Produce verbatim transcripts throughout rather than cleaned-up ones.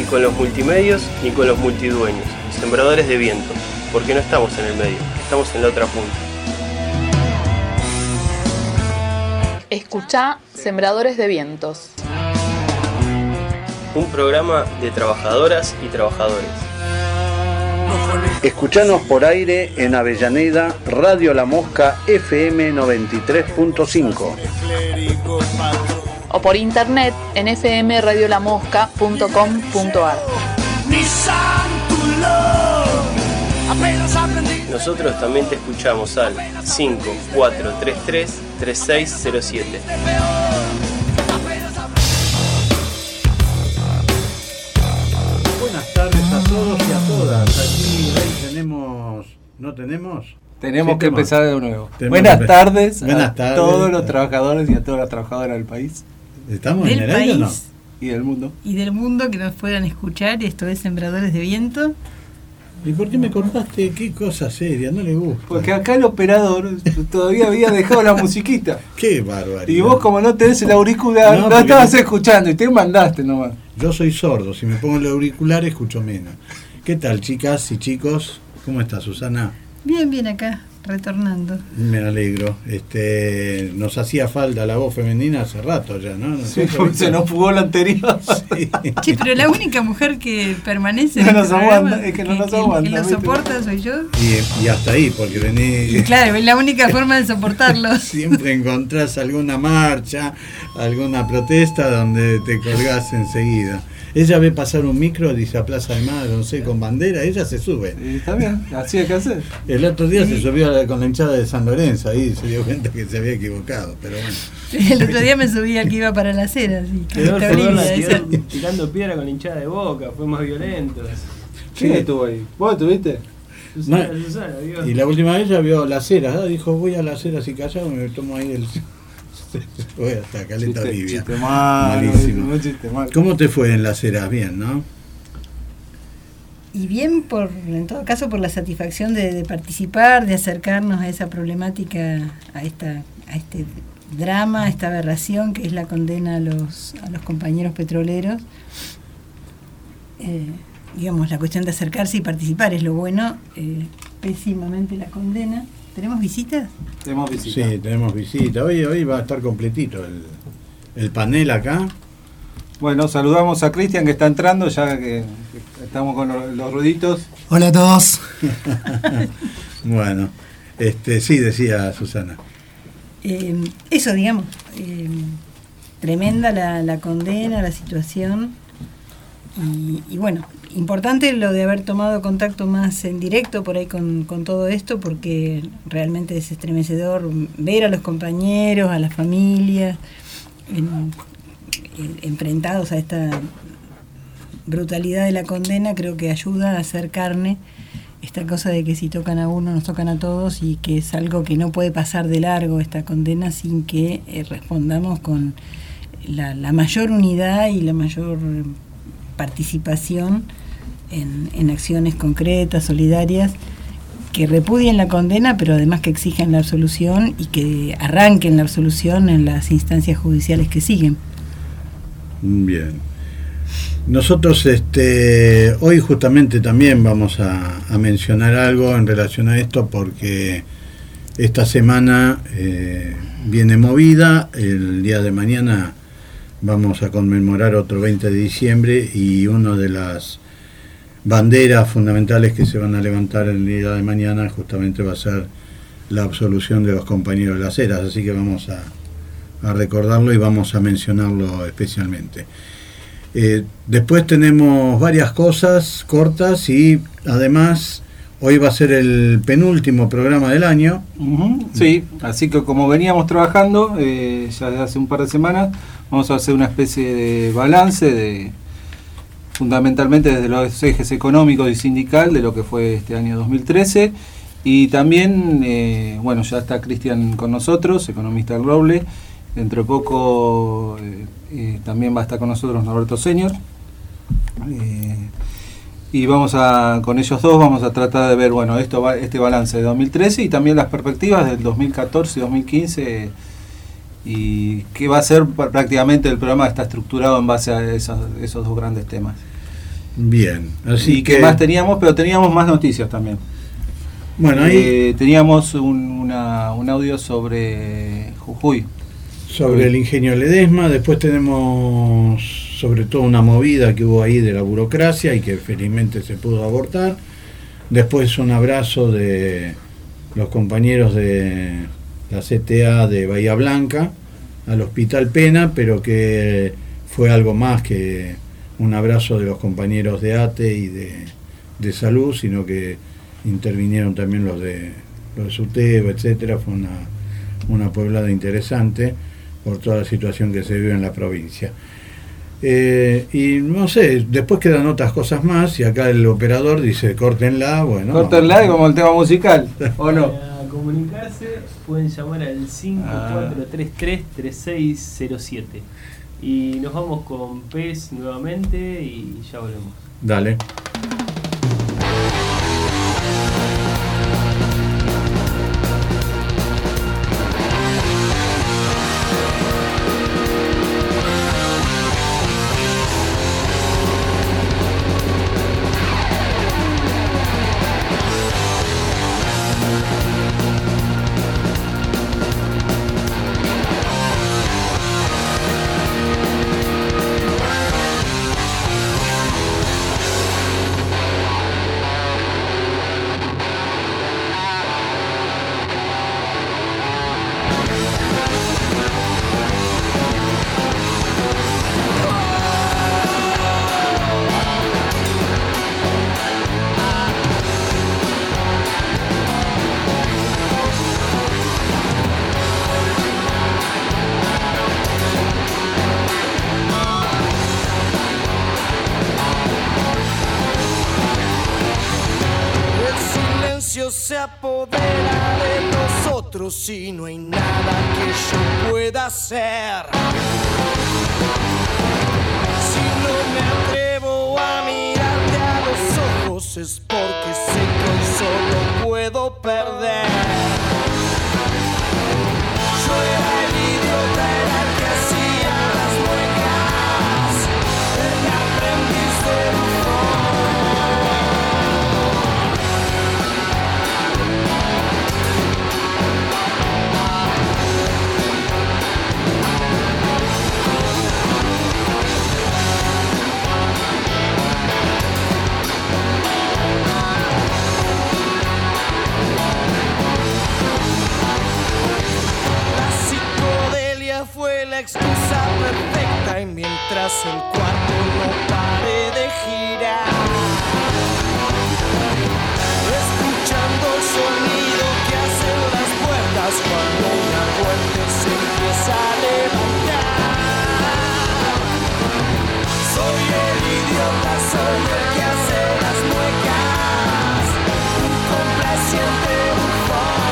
con los multimedios ni con los multidueños, sembradores de viento, porque no estamos en el medio, estamos en la otra punta. Escuchá Sembradores de Vientos. Un programa de trabajadoras y trabajadores. Escuchanos por aire en Avellaneda, Radio La Mosca F M noventa y tres punto cinco. O por internet en f m radio la mosca punto com punto a r. Nosotros también te escuchamos al cinco cuatro tres tres tres seis cero siete. Buenas tardes a todos y a todas. Aquí hoy tenemos... ¿No tenemos? Tenemos sí, que tenemos. empezar de nuevo. Tenemos Buenas que... tardes Buenas a tardes. todos los trabajadores y a todas las trabajadoras del país. ¿Estamos del en el aire o no? país Y del mundo. y del mundo que nos puedan escuchar. Esto es Sembradores de Viento. ¿Y por qué me cortaste? Qué cosa seria, no le gusta. Porque acá el operador todavía había dejado la musiquita. Qué barbaridad. Y vos, como no tenés el auricular, No, no, porque estabas no- escuchando y te mandaste nomás. Yo soy sordo, si me pongo el auricular escucho menos. ¿Qué tal, chicas y chicos? ¿Cómo está, Susana? Bien, bien acá, retornando. Me alegro. Este, nos hacía falta la voz femenina hace rato ya, ¿no? Sí, porque se nos fugó la anterior. Sí. Che, pero la única mujer que permanece No en nos este programa, aguanta, es que no nos que, aguanta, que lo ¿viste? soporta soy yo. Y, y hasta ahí, porque Y venís... claro, es la única forma de soportarlo. Siempre encontrás alguna marcha, alguna protesta donde te colgás enseguida. Ella ve pasar un micro, dice a Plaza de Mayo, no sé, con bandera, ella se sube. Y está bien, así hay que hacer. El otro día se subió a la- con la hinchada de San Lorenzo, ahí se dio cuenta que se había equivocado, pero bueno. El otro día me subí al que iba para las Heras. Y Quedó Carlita el fútbol Olivia, esa- tirando, tirando piedra con hinchada de Boca, fue más violento. ¿Quién estuvo ahí? ¿Vos estuviste? Susana, No, Susana, vio. Y la última vez ya vio Las Heras, ¿eh? Dijo, voy a Las Heras y callado, me tomo ahí el... Voy hasta Caleta Chiste, Olivia. chiste malo, Malísimo. un chiste malo. ¿Cómo te fue en Las Heras? Bien, ¿no? Y bien, por en todo caso, por la satisfacción de, de participar, de acercarnos a esa problemática, a esta a este drama, a esta aberración que es la condena a los, a los compañeros petroleros. Eh, digamos, la cuestión de acercarse y participar es lo bueno, eh, pésimamente la condena. ¿Tenemos visitas? Tenemos visita. Sí, tenemos visita. Hoy, hoy va a estar completito el, el panel acá. Bueno, saludamos a Cristian que está entrando, ya que, que estamos con los, los ruiditos. Hola a todos. Bueno, este sí, decía Susana. Eh, eso, digamos, eh, tremenda la, la condena, la situación. Y, y bueno, importante lo de haber tomado contacto más en directo por ahí con, con todo esto, porque realmente es estremecedor ver a los compañeros, a las familias, en, en, enfrentados a esta brutalidad de la condena. Creo que ayuda a hacer carne esta cosa de que si tocan a uno nos tocan a todos, y que es algo que no puede pasar de largo esta condena sin que eh, respondamos con la, la mayor unidad y la mayor participación en, en acciones concretas, solidarias, que repudien la condena, pero además que exijan la absolución y que arranquen la absolución en las instancias judiciales que siguen. Bien. Nosotros este, hoy justamente también vamos a, a mencionar algo en relación a esto, porque esta semana eh, viene movida. El día de mañana vamos a conmemorar otro veinte de diciembre, y una de las banderas fundamentales que se van a levantar el día de mañana justamente va a ser la absolución de los compañeros de Las Heras, así que vamos a, a recordarlo y vamos a mencionarlo especialmente. Eh, después tenemos varias cosas cortas, y además hoy va a ser el penúltimo programa del año. Uh-huh, sí, así que como veníamos trabajando eh, ya desde hace un par de semanas, vamos a hacer una especie de balance de fundamentalmente desde los ejes económicos y sindical de lo que fue este año dos mil trece. Y también, eh, bueno, ya está Cristian con nosotros, economista del Roble. Dentro de poco eh, eh, también va a estar con nosotros Norberto Senior. Eh, y vamos a, con ellos dos vamos a tratar de ver, bueno, esto va, este balance de dos mil trece y también las perspectivas del dos mil catorce y dos mil quince, y que va a ser prácticamente el programa está estructurado en base a esos, esos dos grandes temas. Bien, así ¿Y que qué más teníamos? Pero teníamos más noticias también. Bueno, ahí Eh, teníamos un, una, un audio sobre Jujuy. sobre el ingenio Ledesma, después tenemos sobre todo una movida que hubo ahí de la burocracia y que felizmente se pudo abortar. Después un abrazo de los compañeros de la C T A de Bahía Blanca al Hospital Pena, pero que fue algo más que un abrazo de los compañeros de A T E y de, de Salud, sino que intervinieron también los de los de SUTEBA, etcétera. Fue una, una poblada interesante por toda la situación que se vive en la provincia. Eh, y no sé, después quedan otras cosas más y acá el operador dice córtenla, bueno. Córtenla no, como el tema musical, ¿o no? Para comunicarse pueden llamar al cinco cuatro tres tres, tres seis cero siete. Y nos vamos con P E S nuevamente y ya volvemos. Dale. Se apodera de nosotros y no hay nada que yo pueda hacer. Si no me atrevo a mirarte a los ojos es porque sé que hoy solo puedo perder. Yo era el idiota, era el que hacía las muecas, el aprendiz de bufón. Fue la excusa perfecta y mientras el cuarto no pare de girar, escuchando el sonido que hacen las puertas cuando una puerta se empieza a levantar. Soy el idiota, soy el que hace las muecas, un complaciente bufón.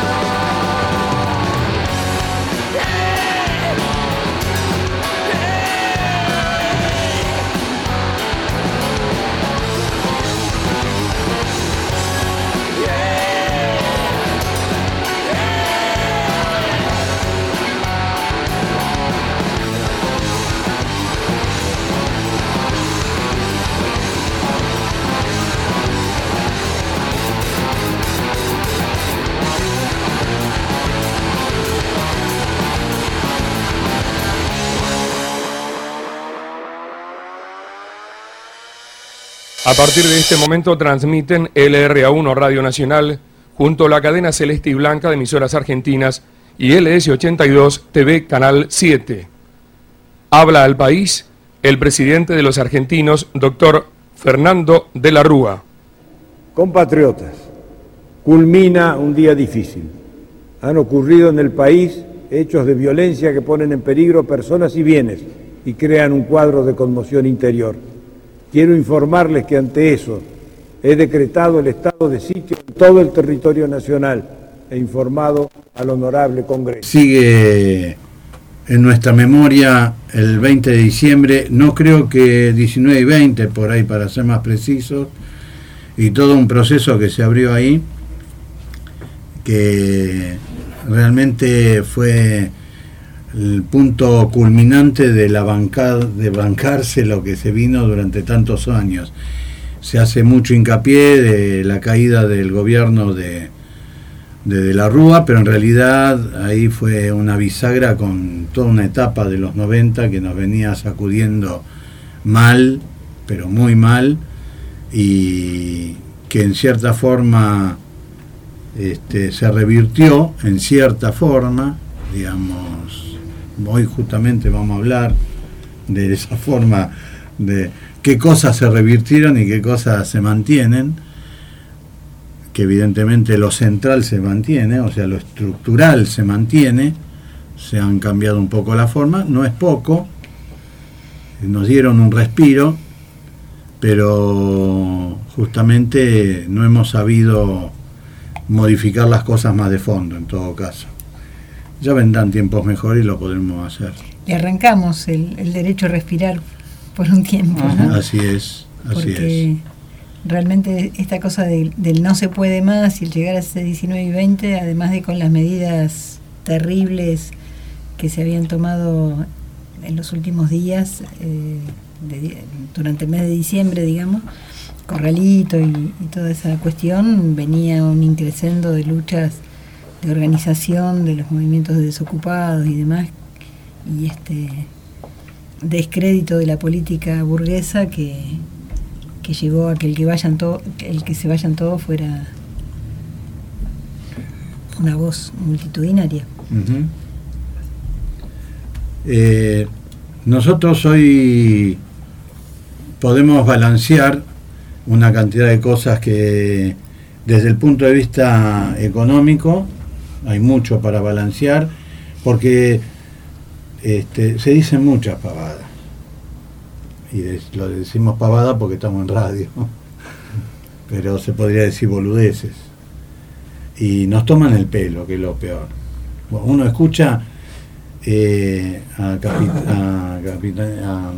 A partir de este momento transmiten L R A uno Radio Nacional junto a la cadena Celeste y Blanca de emisoras argentinas y L S ochenta y dos T V Canal siete. Habla al país el presidente de los argentinos, doctor Fernando de la Rúa. Compatriotas, culmina un día difícil. Han ocurrido en el país hechos de violencia que ponen en peligro personas y bienes y crean un cuadro de conmoción interior. Quiero informarles que ante eso he decretado el estado de sitio en todo el territorio nacional e informado al honorable Congreso. Sigue en nuestra memoria el veinte de diciembre, no creo que diecinueve y veinte, por ahí para ser más precisos, y todo un proceso que se abrió ahí, que realmente fue el punto culminante de la banca, de bancarse lo que se vino durante tantos años. Se hace mucho hincapié de la caída del gobierno de, de, de la Rúa, pero en realidad ahí fue una bisagra con toda una etapa de los noventa que nos venía sacudiendo mal, pero muy mal, y que en cierta forma este, se revirtió, en cierta forma, digamos, hoy justamente vamos a hablar de esa forma, de qué cosas se revirtieron y qué cosas se mantienen, que evidentemente lo central se mantiene, o sea, lo estructural se mantiene, se han cambiado un poco la forma, no es poco, nos dieron un respiro, pero justamente no hemos sabido modificar las cosas más de fondo en todo caso. Ya vendrán tiempos mejores y lo podremos hacer. Y arrancamos el, el derecho a respirar por un tiempo, ¿no? Así es, así Porque es. Realmente esta cosa del, del no se puede más y el llegar a ese diecinueve y veinte, además de con las medidas terribles que se habían tomado en los últimos días, eh, de, durante el mes de diciembre, digamos, Corralito y, y toda esa cuestión, venía un increscendo de luchas de organización de los movimientos de desocupados y demás, y este descrédito de la política burguesa que, que llevó a que el que vayan todo, el que se vayan todos fuera una voz multitudinaria. Uh-huh. eh, nosotros hoy podemos balancear una cantidad de cosas que desde el punto de vista económico hay mucho para balancear, porque este, se dicen muchas pavadas, y de, lo decimos pavada porque estamos en radio, pero se podría decir boludeces, y nos toman el pelo, que es lo peor. Uno escucha eh, a, capi, a, capitan, a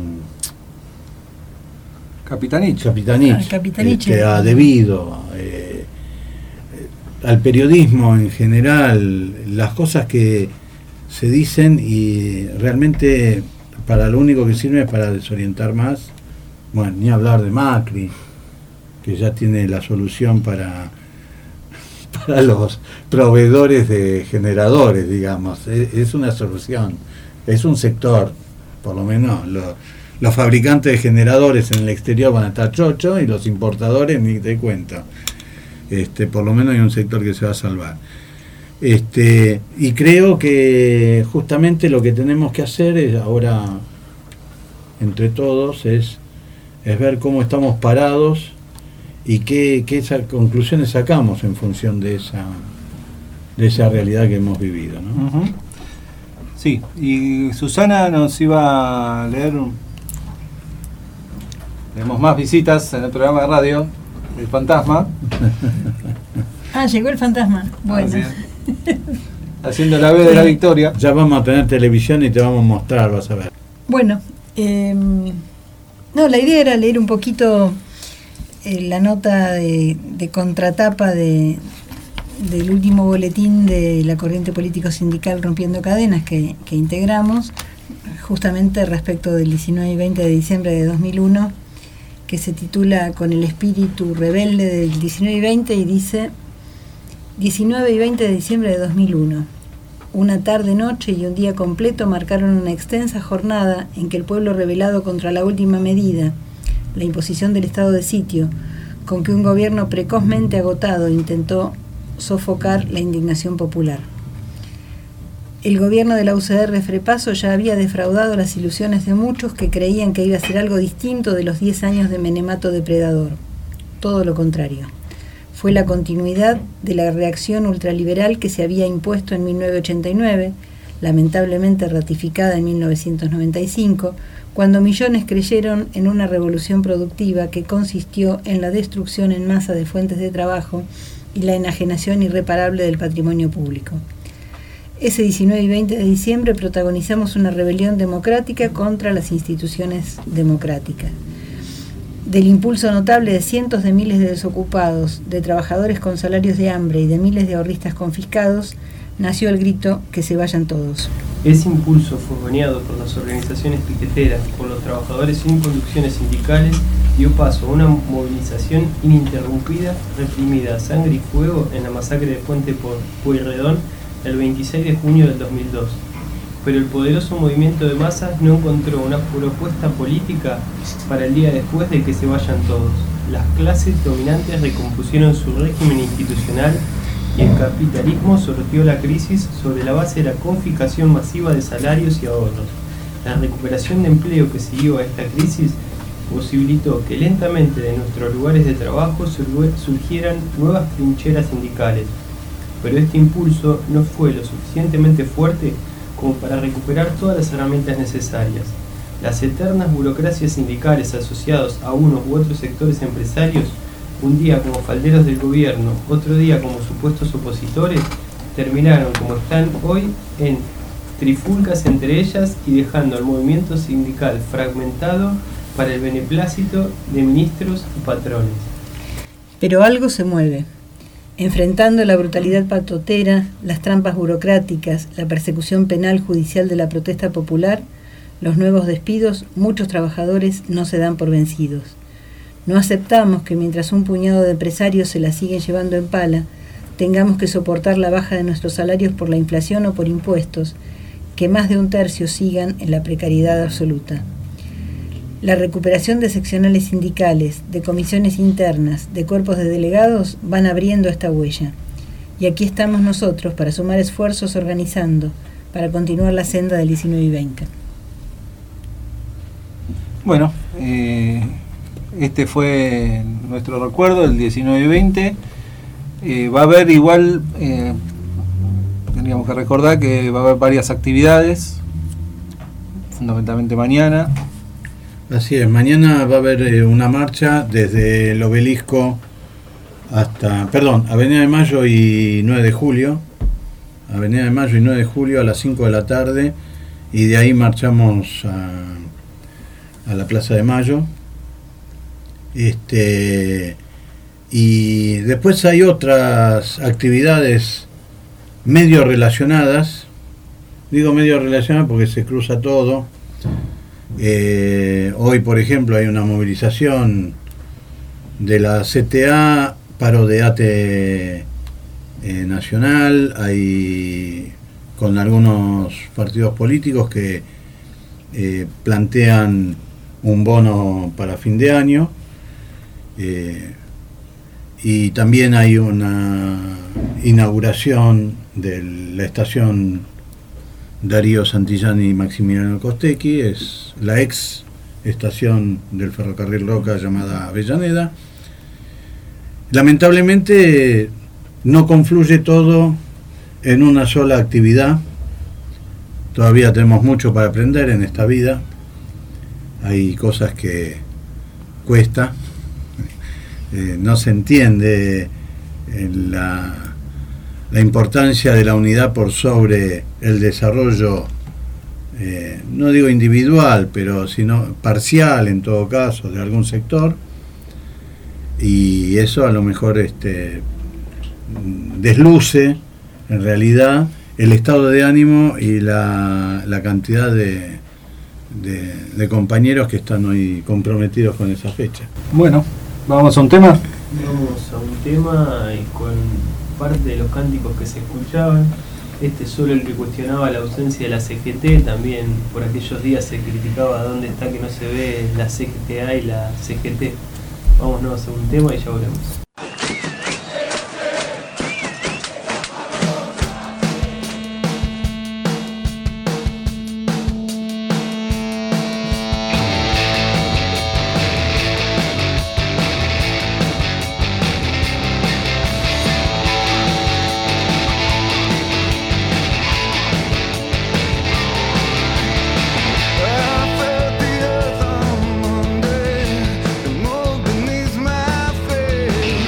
Capitanich, Capitanich, ah, Capitanich este, a Debido, eh, al periodismo en general, las cosas que se dicen y realmente para lo único que sirve es para desorientar más. Bueno, ni hablar de Macri, que ya tiene la solución para, para los proveedores de generadores, digamos. Es, es una solución, es un sector, por lo menos lo, los fabricantes de generadores en el exterior van a estar chocho y los importadores ni te cuento. Este, por lo menos hay un sector que se va a salvar. Este, y creo que justamente lo que tenemos que hacer es ahora, entre todos, es, es ver cómo estamos parados y qué, qué esa, conclusiones sacamos en función de esa, de esa realidad que hemos vivido, ¿no? Uh-huh. Sí, y Susana nos iba a leer un... Tenemos más visitas en el programa de radio, El Fantasma. Ah, llegó el fantasma. Bueno. Haciendo la B de la victoria. Ya vamos a tener televisión y te vamos a mostrar, vas a ver. Bueno, eh, no, la idea era leer un poquito eh, la nota de, de contratapa de, del último boletín de la corriente político-sindical Rompiendo Cadenas que, que integramos, justamente respecto del diecinueve y veinte de diciembre de dos mil uno, que se titula Con el espíritu rebelde del diecinueve y veinte, y dice: diecinueve y veinte de diciembre de dos mil uno. Una tarde, noche y un día completo marcaron una extensa jornada en que el pueblo rebelado contra la última medida, la imposición del estado de sitio, con que un gobierno precozmente agotado intentó sofocar la indignación popular. El gobierno de la U C R Frepaso ya había defraudado las ilusiones de muchos que creían que iba a ser algo distinto de los diez años de menemato depredador. Todo lo contrario. Fue la continuidad de la reacción ultraliberal que se había impuesto en mil novecientos ochenta y nueve, lamentablemente ratificada en mil novecientos noventa y cinco, cuando millones creyeron en una revolución productiva que consistió en la destrucción en masa de fuentes de trabajo y la enajenación irreparable del patrimonio público. Ese diecinueve y veinte de diciembre protagonizamos una rebelión democrática contra las instituciones democráticas. Del impulso notable de cientos de miles de desocupados, de trabajadores con salarios de hambre y de miles de ahorristas confiscados, nació el grito "que se vayan todos". Ese impulso fogoneado por las organizaciones piqueteras, por los trabajadores sin conducciones sindicales, dio paso a una movilización ininterrumpida, reprimida a sangre y fuego en la masacre de Puente Pueyrredón el veintiséis de junio del dos mil dos. Pero el poderoso movimiento de masas no encontró una propuesta política para el día después de que se vayan todos. Las clases dominantes recompusieron su régimen institucional y el capitalismo sorteó la crisis sobre la base de la confiscación masiva de salarios y ahorros. La recuperación de empleo que siguió a esta crisis posibilitó que lentamente de nuestros lugares de trabajo surgieran nuevas trincheras sindicales. Pero este impulso no fue lo suficientemente fuerte como para recuperar todas las herramientas necesarias. Las eternas burocracias sindicales asociadas a unos u otros sectores empresarios, un día como falderos del gobierno, otro día como supuestos opositores, terminaron como están hoy en trifulcas entre ellas y dejando al movimiento sindical fragmentado para el beneplácito de ministros y patrones. Pero algo se mueve. Enfrentando la brutalidad patotera, las trampas burocráticas, la persecución penal judicial de la protesta popular, los nuevos despidos, muchos trabajadores no se dan por vencidos. No aceptamos que mientras un puñado de empresarios se la siguen llevando en pala, tengamos que soportar la baja de nuestros salarios por la inflación o por impuestos, que más de un tercio sigan en la precariedad absoluta. La recuperación de seccionales sindicales, de comisiones internas, de cuerpos de delegados van abriendo esta huella. Y aquí estamos nosotros para sumar esfuerzos organizando, para continuar la senda del diecinueve y veinte. Bueno, eh, este fue nuestro recuerdo del diecinueve y veinte. Eh, va a haber igual, eh, tendríamos que recordar que va a haber varias actividades, fundamentalmente mañana. Así es, mañana va a haber eh, una marcha desde el Obelisco hasta, perdón, Avenida de Mayo y nueve de julio, Avenida de Mayo y nueve de julio a las cinco de la tarde, y de ahí marchamos a, a la Plaza de Mayo. Este, y después hay otras actividades medio relacionadas, digo medio relacionadas porque se cruza todo. Eh, hoy, por ejemplo, hay una movilización de la C T A, paro de A T E eh, nacional, hay con algunos partidos políticos que eh, plantean un bono para fin de año, eh, y también hay una inauguración de la estación Darío Santillán y Maximiliano Costecchi, es la ex estación del ferrocarril Roca llamada Avellaneda. Lamentablemente no confluye todo en una sola actividad. Todavía tenemos mucho para aprender en esta vida. Hay cosas que cuesta. Eh, no se entiende en la la importancia de la unidad por sobre el desarrollo, eh, no digo individual, pero sino parcial en todo caso, de algún sector, y eso a lo mejor este, desluce en realidad el estado de ánimo y la, la cantidad de, de, de compañeros que están hoy comprometidos con esa fecha. Bueno, vamos a un tema. Vamos a un tema y con parte de los cánticos que se escuchaban. Este solo el que cuestionaba la ausencia de la C G T, también por aquellos días se criticaba dónde está que no se ve la C G T A y la C G T. Vámonos a un tema y ya volvemos. Beneath my face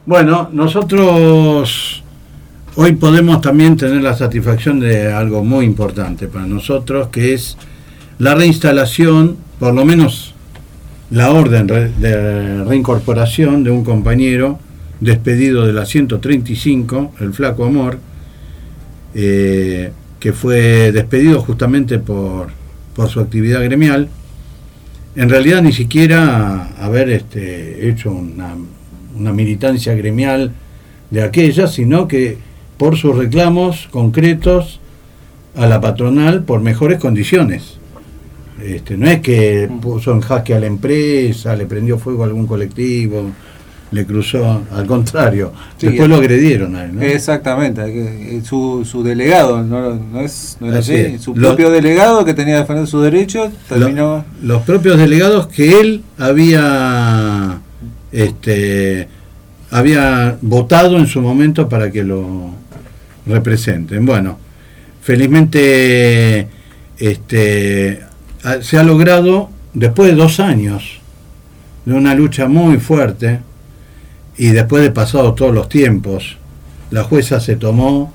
Bueno, nosotros hoy podemos también tener la satisfacción de algo muy importante para nosotros, que es la reinstalación, por lo menos la orden de reincorporación de un compañero despedido de la ciento treinta y cinco, el Flaco Amor, eh, que fue despedido justamente por, por su actividad gremial. En realidad ni siquiera haber este, hecho una, una militancia gremial de aquella, sino que por sus reclamos concretos a la patronal por mejores condiciones. Este, no es que puso en jaque a la empresa, le prendió fuego a algún colectivo, le cruzó, al contrario, sí, después lo agredieron a él, ¿no? Exactamente, su, su delegado, no, no es, no era así, así, su propio los, delegado que tenía que defender sus derechos, terminó... Los, los propios delegados que él había este había votado en su momento para que lo representen. Bueno, felizmente este se ha logrado, después de dos años de una lucha muy fuerte, y después de pasados todos los tiempos, la jueza se tomó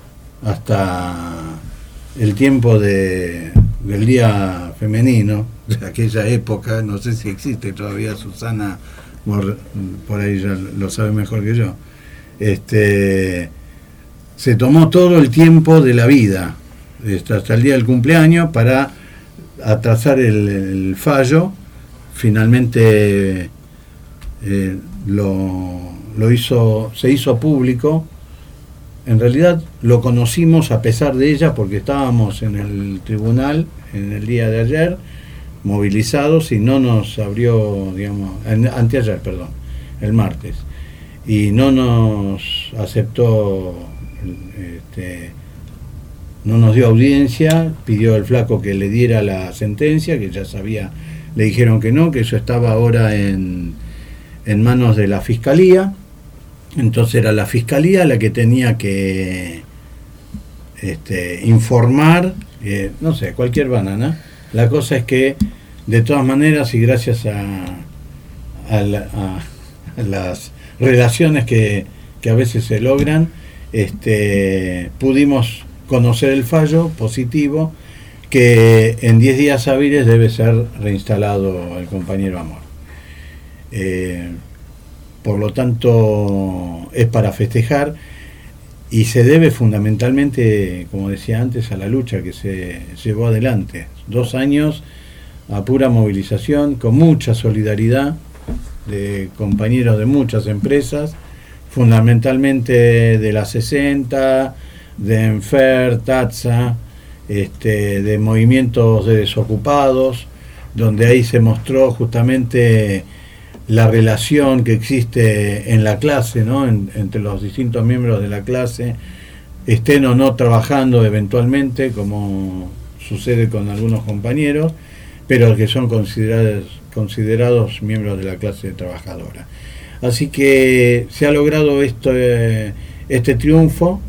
hasta el tiempo de, del Día Femenino, de aquella época, no sé si existe todavía, Susana, por, por ahí ya lo sabe mejor que yo, este, se tomó todo el tiempo de la vida, hasta el día del cumpleaños, para atrasar el, el fallo. Finalmente eh, lo, lo hizo, se hizo público. En realidad lo conocimos a pesar de ella, porque estábamos en el tribunal en el día de ayer, movilizados, y no nos abrió, digamos, en, anteayer, perdón, el martes, y no nos aceptó, este, no nos dio audiencia, pidió al Flaco que le diera la sentencia, que ya sabía, le dijeron que no, que eso estaba ahora en, en manos de la Fiscalía. Entonces era la Fiscalía la que tenía que este, informar, eh, no sé, cualquier banana. La cosa es que, de todas maneras, y gracias a, a, la, a, a las relaciones que, que a veces se logran, este, pudimos conocer el fallo positivo, que en diez días hábiles debe ser reinstalado el compañero Amor. Eh, por lo tanto, es para festejar, y se debe fundamentalmente, como decía antes, a la lucha que se llevó adelante. Dos años a pura movilización, con mucha solidaridad de compañeros de muchas empresas, fundamentalmente de la sesenta, de Enfer, Tatsa, este, de movimientos de desocupados, donde ahí se mostró justamente la relación que existe en la clase, ¿no? En, entre los distintos miembros de la clase, estén o no trabajando eventualmente, como sucede con algunos compañeros, pero que son considerados, considerados miembros de la clase trabajadora. Así que se ha logrado esto, eh, este triunfo.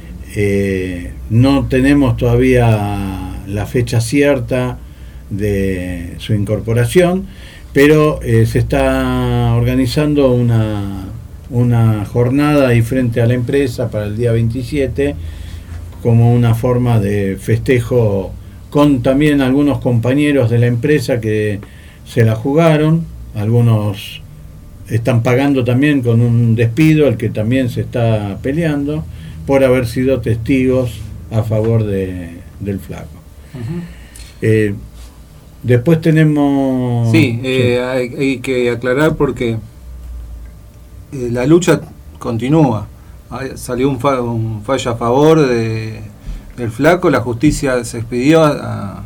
Eh, no tenemos todavía la fecha cierta de su incorporación, pero eh, se está organizando una, una jornada ahí frente a la empresa para el día veintisiete, como una forma de festejo, con también algunos compañeros de la empresa que se la jugaron. Algunos están pagando también con un despido, el que también se está peleando por haber sido testigos a favor de, del Flaco. Uh-huh. eh, Después tenemos... Sí, eh, sí. Hay, hay que aclarar porque eh, la lucha continúa. Hay, salió un, fa, un fallo a favor de, del Flaco, la justicia se expidió a,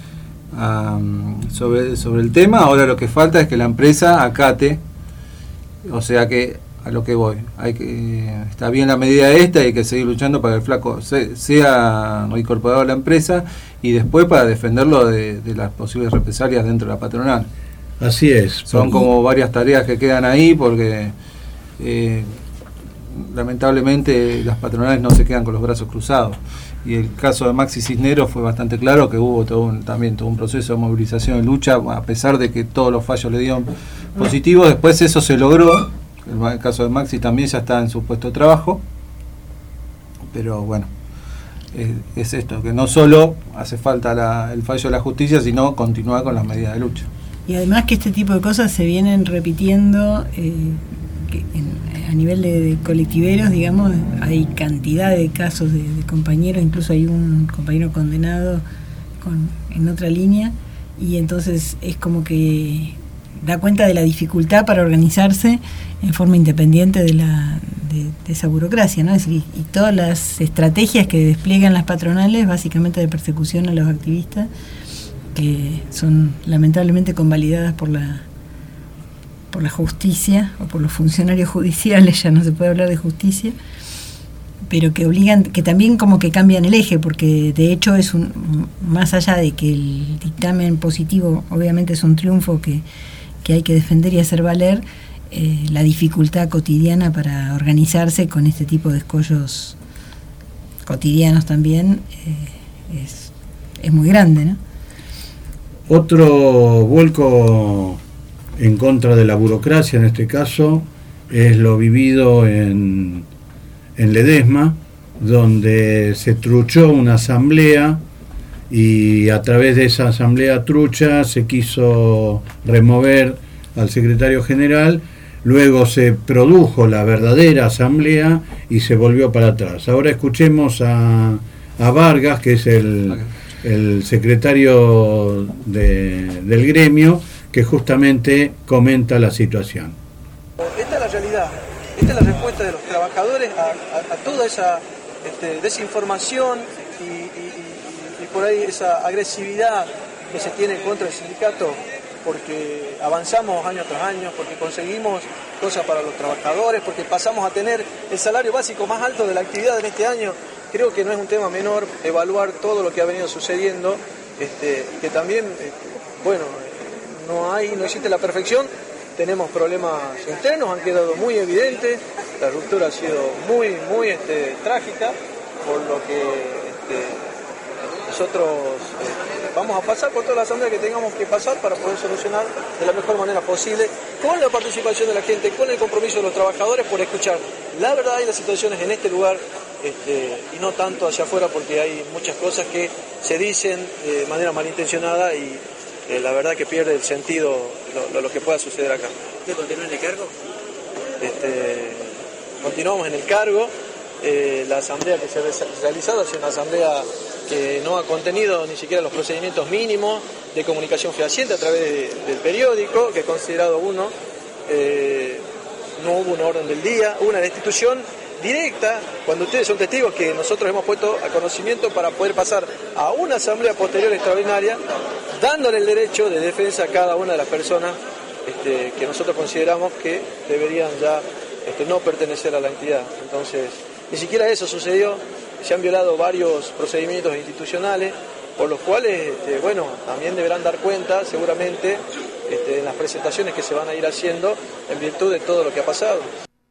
a, sobre, sobre el tema. Ahora lo que falta es que la empresa acate, o sea que a lo que voy, hay que está bien la medida esta y hay que seguir luchando para que el Flaco se, sea reincorporado a la empresa, y después para defenderlo de, de las posibles represalias dentro de la patronal. Así es. Son como varias tareas que quedan ahí, porque eh, lamentablemente las patronales no se quedan con los brazos cruzados, y el caso de Maxi Cisneros fue bastante claro que hubo todo un, también todo un proceso de movilización y lucha, a pesar de que todos los fallos le dieron positivos. Después eso se logró, El, el caso de Maxi también ya está en su puesto de trabajo, pero bueno, es, es esto, que no solo hace falta la, el fallo de la justicia, sino continuar con las medidas de lucha. Y además que este tipo de cosas se vienen repitiendo eh, que en, a nivel de, de colectiveros, digamos, hay cantidad de casos de, de compañeros, incluso hay un compañero condenado con, en otra línea, y entonces es como que da cuenta de la dificultad para organizarse en forma independiente de la de, de esa burocracia, ¿no? Es decir, y, y todas las estrategias que despliegan las patronales, básicamente de persecución a los activistas, que son lamentablemente convalidadas por la por la justicia o por los funcionarios judiciales, ya no se puede hablar de justicia, pero que obligan, que también como que cambian el eje, porque de hecho es un, más allá de que el dictamen positivo obviamente es un triunfo que, que hay que defender y hacer valer, eh, la dificultad cotidiana para organizarse con este tipo de escollos cotidianos también eh, es, es muy grande, ¿no? Otro vuelco en contra de la burocracia, en este caso, es lo vivido en, en Ledesma, donde se truchó una asamblea y a través de esa asamblea trucha se quiso remover al secretario general, luego se produjo la verdadera asamblea y se volvió para atrás. Ahora escuchemos a, a Vargas, que es el... el secretario de, del gremio, que justamente comenta la situación. Esta es la realidad, esta es la respuesta de los trabajadores a, a, a toda esa este, desinformación y, y, y, y por ahí esa agresividad que se tiene contra el sindicato, porque avanzamos año tras año, porque conseguimos cosas para los trabajadores, porque pasamos a tener el salario básico más alto de la actividad en este año. Creo que no es un tema menor evaluar todo lo que ha venido sucediendo, este, que también, eh, bueno, no hay, no existe la perfección, tenemos problemas internos, han quedado muy evidentes, la ruptura ha sido muy, muy este, trágica, por lo que este, nosotros eh, vamos a pasar por toda la asamblea que tengamos que pasar para poder solucionar de la mejor manera posible, con la participación de la gente, con el compromiso de los trabajadores por escuchar la verdad y las situaciones en este lugar. Este, y no tanto hacia afuera, porque hay muchas cosas que se dicen de manera malintencionada y eh, la verdad que pierde el sentido lo, lo, lo que pueda suceder acá. ¿Usted continúa en el cargo? Este, continuamos en el cargo. Eh, la asamblea que se ha realizado es una asamblea que no ha contenido ni siquiera los procedimientos mínimos de comunicación fehaciente a través de, del periódico, que he considerado uno. Eh, no hubo un orden del día, hubo una destitución directa, cuando ustedes son testigos que nosotros hemos puesto a conocimiento para poder pasar a una asamblea posterior extraordinaria, dándole el derecho de defensa a cada una de las personas este, que nosotros consideramos que deberían ya este, no pertenecer a la entidad. Entonces, ni siquiera eso sucedió, se han violado varios procedimientos institucionales, por los cuales, este, bueno, también deberán dar cuenta seguramente este, en las presentaciones que se van a ir haciendo en virtud de todo lo que ha pasado.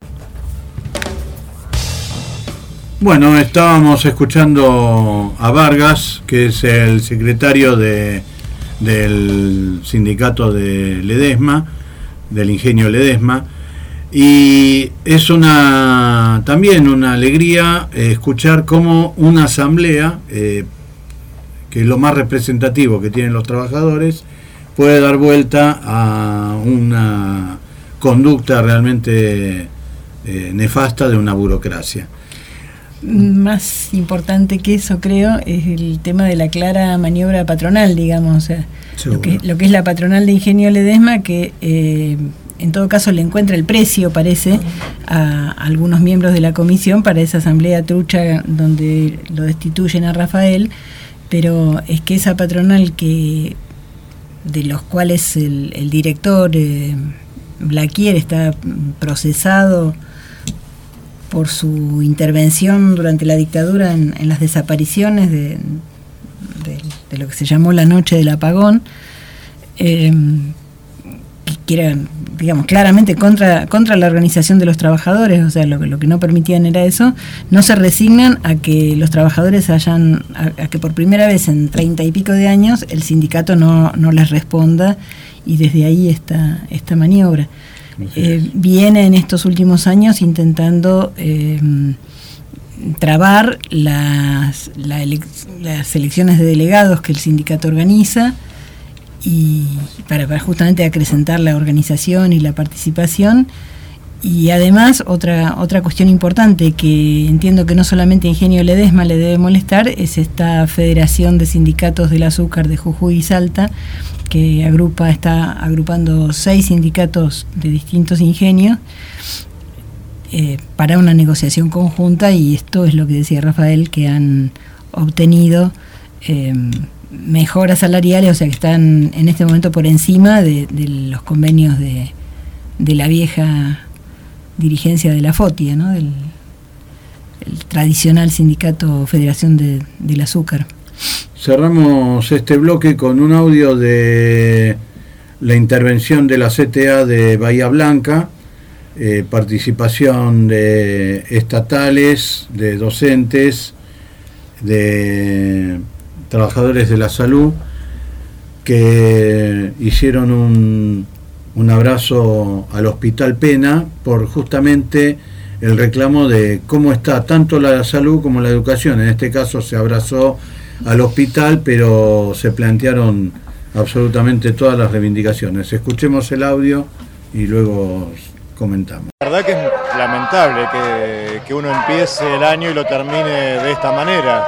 Bueno, estábamos escuchando a Vargas, que es el secretario de, del sindicato de Ledesma, del Ingenio Ledesma, y es una también una alegría eh, escuchar cómo una asamblea, eh, que es lo más representativo que tienen los trabajadores, puede dar vuelta a una conducta realmente eh, nefasta de una burocracia. Más importante que eso, creo, es el tema de la clara maniobra patronal, digamos, o sea, lo que, lo que es la patronal de Ingenio Ledesma, que eh, en todo caso le encuentra el precio, parece, a algunos miembros de la comisión para esa asamblea trucha donde lo destituyen a Rafael, pero es que esa patronal que de los cuales el, el director eh, Blaquier está procesado por su intervención durante la dictadura en, en las desapariciones de, de, de lo que se llamó la noche del apagón, eh, que era, digamos, claramente contra, contra la organización de los trabajadores, o sea, lo, lo que no permitían era eso. No se resignan a que los trabajadores hayan, a, a que por primera vez en treinta y pico de años el sindicato no, no les responda, y desde ahí esta, esta maniobra. eh, viene en estos últimos años intentando eh, trabar las, la ele- las elecciones de delegados que el sindicato organiza, y para, para justamente acrecentar la organización y la participación. Y además otra otra cuestión importante que entiendo que no solamente a Ingenio Ledesma le debe molestar es esta Federación de Sindicatos del Azúcar de Jujuy y Salta, que agrupa está agrupando seis sindicatos de distintos ingenios eh, para una negociación conjunta, y esto es lo que decía Rafael, que han obtenido eh, mejoras salariales, o sea que están en este momento por encima de, de los convenios de, de la vieja dirigencia de la FOTIA, ¿no? Del el tradicional sindicato Federación de, del Azúcar. Cerramos este bloque con un audio de la intervención de la C T A de Bahía Blanca, eh, participación de estatales, de docentes, de trabajadores de la salud, que hicieron un, un abrazo al Hospital Pena por justamente el reclamo de cómo está tanto la salud como la educación. En este caso se abrazó al hospital, pero se plantearon absolutamente todas las reivindicaciones. Escuchemos el audio y luego comentamos. La verdad que es lamentable que, que uno empiece el año y lo termine de esta manera,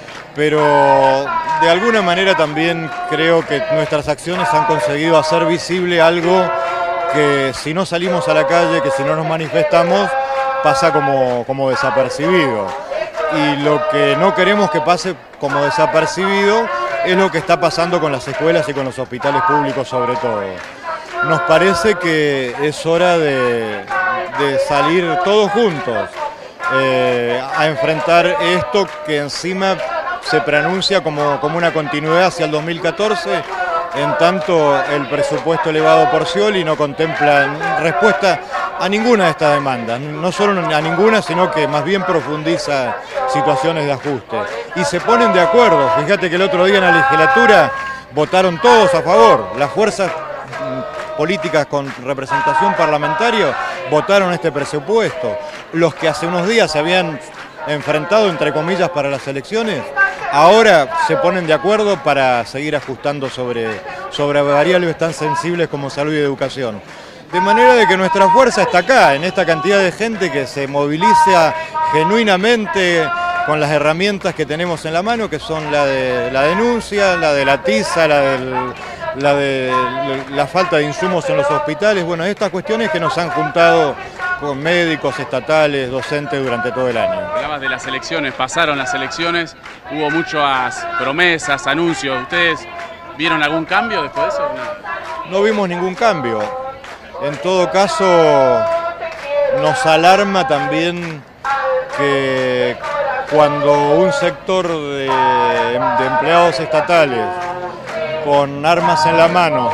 pero de alguna manera también creo que nuestras acciones han conseguido hacer visible algo que si no salimos a la calle, que si no nos manifestamos, pasa como, como desapercibido. Y lo que no queremos que pase como desapercibido es lo que está pasando con las escuelas y con los hospitales públicos sobre todo. Nos parece que es hora de, de salir todos juntos eh, a enfrentar esto que encima se preanuncia como, como una continuidad hacia el dos mil catorce, en tanto el presupuesto elevado por Scioli no contempla respuesta a ninguna de estas demandas, no solo a ninguna, sino que más bien profundiza situaciones de ajuste. Y se ponen de acuerdo, fíjate que el otro día en la legislatura votaron todos a favor, las fuerzas políticas con representación parlamentaria votaron este presupuesto. Los que hace unos días se habían enfrentado, entre comillas, para las elecciones, ahora se ponen de acuerdo para seguir ajustando sobre, sobre variables tan sensibles como salud y educación. De manera de que nuestra fuerza está acá, en esta cantidad de gente que se moviliza genuinamente con las herramientas que tenemos en la mano, que son la de la denuncia, la de la tiza, la, del, la de la falta de insumos en los hospitales. Bueno, estas cuestiones que nos han juntado con médicos, estatales, docentes durante todo el año. Hablabas de las elecciones, pasaron las elecciones, hubo muchas promesas, anuncios. ¿Ustedes vieron algún cambio después de eso? No, no vimos ningún cambio. En todo caso, nos alarma también que cuando un sector de, de empleados estatales con armas en la mano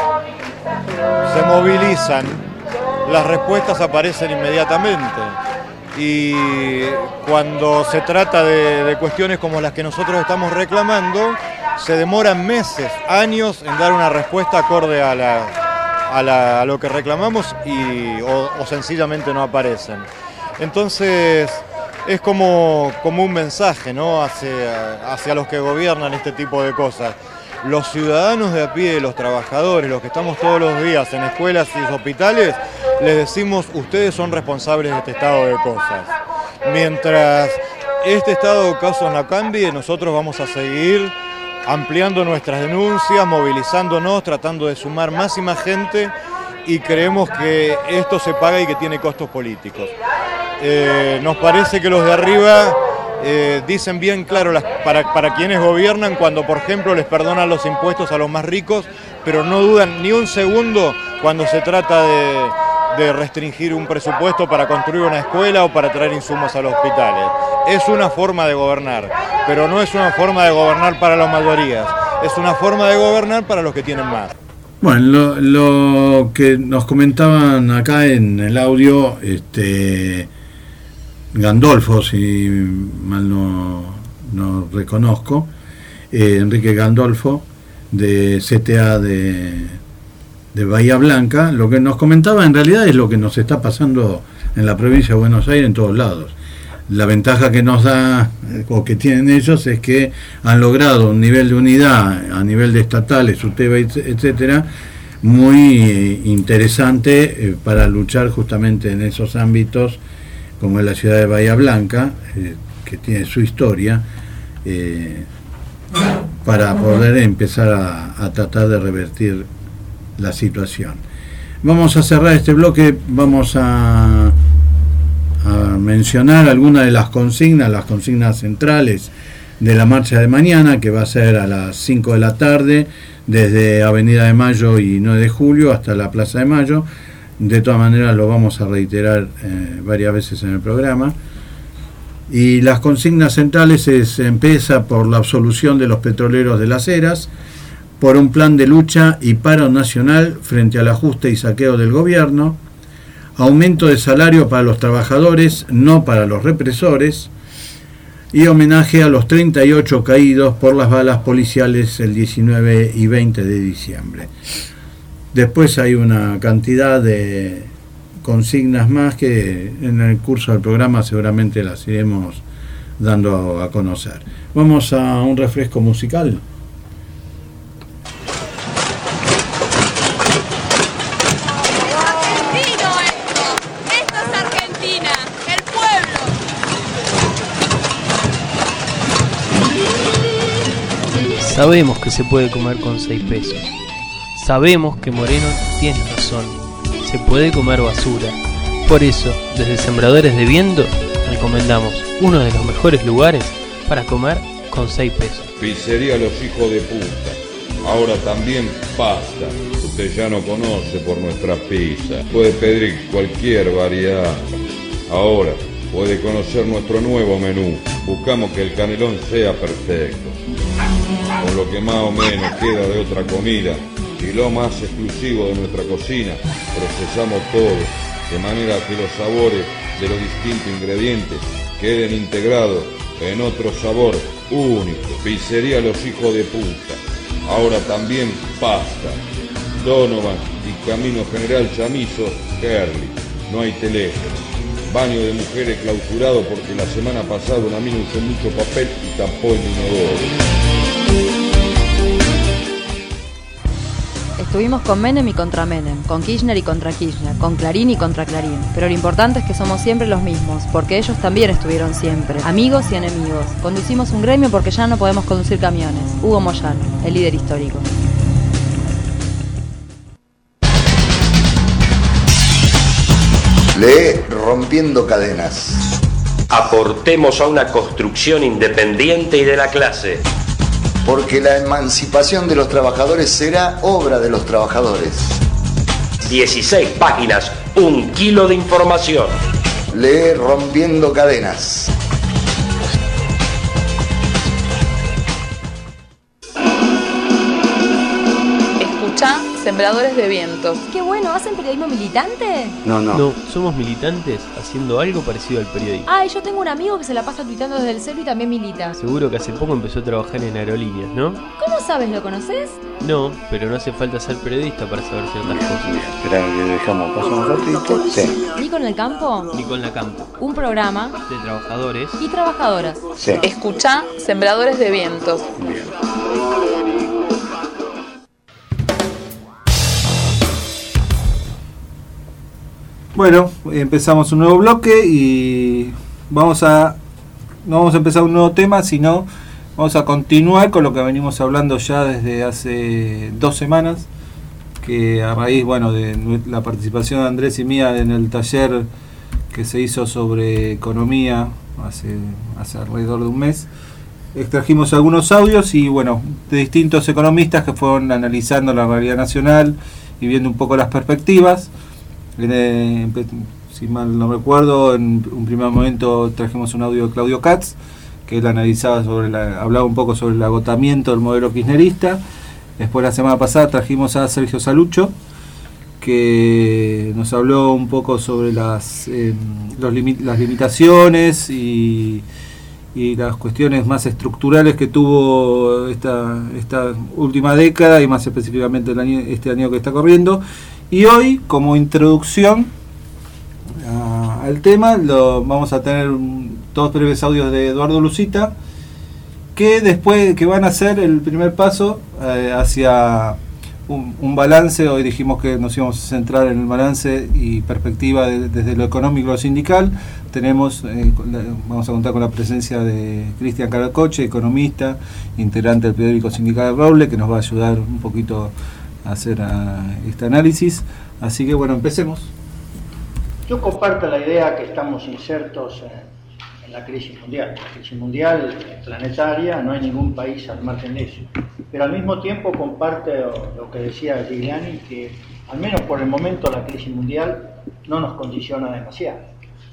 se movilizan, las respuestas aparecen inmediatamente. Y cuando se trata de, de cuestiones como las que nosotros estamos reclamando, se demoran meses, años en dar una respuesta acorde a la... A, la, a lo que reclamamos y, o, o sencillamente no aparecen. Entonces es como, como un mensaje, ¿no? hacia, hacia los que gobiernan este tipo de cosas. Los ciudadanos de a pie, los trabajadores, los que estamos todos los días en escuelas y hospitales, les decimos, ustedes son responsables de este estado de cosas. Mientras este estado de cosas no cambie, nosotros vamos a seguir ampliando nuestras denuncias, movilizándonos, tratando de sumar más y más gente, y creemos que esto se paga y que tiene costos políticos. Eh, nos parece que los de arriba eh, dicen bien claro las, para, para quienes gobiernan cuando, por ejemplo, les perdonan los impuestos a los más ricos, pero no dudan ni un segundo cuando se trata de, de restringir un presupuesto para construir una escuela o para traer insumos a los hospitales. Es una forma de gobernar, pero no es una forma de gobernar para las mayorías, es una forma de gobernar para los que tienen más. Bueno, lo, lo que nos comentaban acá en el audio, este Gandolfo, si mal no, no reconozco, eh, Enrique Gandolfo, de C T A de, de Bahía Blanca, lo que nos comentaba en realidad es lo que nos está pasando en la provincia de Buenos Aires en todos lados. La ventaja que nos da o que tienen ellos es que han logrado un nivel de unidad a nivel de estatales, UTEBA, etcétera, muy interesante eh, para luchar justamente en esos ámbitos, como es la ciudad de Bahía Blanca, eh, que tiene su historia, eh, para poder empezar a, a tratar de revertir la situación. Vamos a cerrar este bloque, vamos a, a mencionar algunas de las consignas, las consignas centrales de la marcha de mañana, que va a ser a las cinco de la tarde, desde Avenida de Mayo y nueve de julio hasta la Plaza de Mayo. De todas maneras lo vamos a reiterar eh, varias veces en el programa. Y las consignas centrales es, empieza por la absolución de los petroleros de Las Heras, por un plan de lucha y paro nacional frente al ajuste y saqueo del gobierno, aumento de salario para los trabajadores, no para los represores, y homenaje a los treinta y ocho caídos por las balas policiales el diecinueve y veinte de diciembre. Después hay una cantidad de consignas más que en el curso del programa seguramente las iremos dando a conocer. Vamos a un refresco musical. Sabemos que se puede comer con seis pesos. Sabemos que Moreno tiene razón. Se puede comer basura. Por eso, desde Sembradores de Viento, recomendamos uno de los mejores lugares para comer con seis pesos. Pizzería Los Hijos de Puta. Ahora también pasta. Usted ya no conoce por nuestra pizza. Puede pedir cualquier variedad. Ahora puede conocer nuestro nuevo menú. Buscamos que el canelón sea perfecto, con lo que más o menos queda de otra comida y lo más exclusivo de nuestra cocina. Procesamos todo de manera que los sabores de los distintos ingredientes queden integrados en otro sabor único. Pizzería Los Hijos de Puta. Ahora también pasta. Donovan y Camino General Chamizo, Herli. No hay teléfono. Baño de mujeres clausurado porque la semana pasada una mina usó mucho papel y tapó el inodoro. Estuvimos con Menem y contra Menem, con Kirchner y contra Kirchner, con Clarín y contra Clarín. Pero lo importante es que somos siempre los mismos, porque ellos también estuvieron siempre, amigos y enemigos. Conducimos un gremio porque ya no podemos conducir camiones. Hugo Moyano, el líder histórico. Lee Rompiendo Cadenas. Aportemos a una construcción independiente y de la clase. Porque la emancipación de los trabajadores será obra de los trabajadores. dieciséis páginas, un kilo de información. Lee Rompiendo Cadenas. Escuchá Sembradores de Vientos. Qué bueno, ¿hacen periodismo militante? No, no. No, somos militantes haciendo algo parecido al periodismo. Ay, yo tengo un amigo que se la pasa tuitando desde el celu y también milita. Seguro que hace poco empezó a trabajar en aerolíneas, ¿no? ¿Cómo sabes? ¿Lo conoces? No, pero no hace falta ser periodista para saber ciertas cosas. Espera que dejamos pasar un ratito. Sí. Nico en el campo. Nico en la campo. Un programa de trabajadores y trabajadoras. Sí. Escuchá Sembradores de Vientos. Bien. Bueno, empezamos un nuevo bloque y vamos a no vamos a empezar un nuevo tema, sino vamos a continuar con lo que venimos hablando ya desde hace dos semanas, que a raíz, bueno, de la participación de Andrés y mía en el taller que se hizo sobre economía hace, hace alrededor de un mes, extrajimos algunos audios y, bueno, de distintos economistas que fueron analizando la realidad nacional y viendo un poco las perspectivas. Eh, si mal no recuerdo, en un primer momento trajimos un audio de Claudio Katz, que él analizaba sobre la, hablaba un poco sobre el agotamiento del modelo kirchnerista. Después, la semana pasada, trajimos a Sergio Salucho, que nos habló un poco sobre las, eh, los limi- las limitaciones y, y las cuestiones más estructurales que tuvo esta, esta última década y más específicamente el año, este año que está corriendo. Y hoy, como introducción a, al tema, lo, vamos a tener un, dos breves audios de Eduardo Lucita, que después que van a ser el primer paso eh, hacia un, un balance. Hoy dijimos que nos íbamos a centrar en el balance y perspectiva de, desde lo económico y lo sindical. Tenemos, eh, la, vamos a contar con la presencia de Cristian Caracoche, economista, integrante del periódico sindical Roble, que nos va a ayudar un poquito a hacer a, este análisis. Así que bueno, empecemos. Yo comparto la idea que estamos insertos en, en la crisis mundial. La crisis mundial planetaria, no hay ningún país al margen de eso. Pero al mismo tiempo comparto lo que decía Giuliani, que al menos por el momento la crisis mundial no nos condiciona demasiado.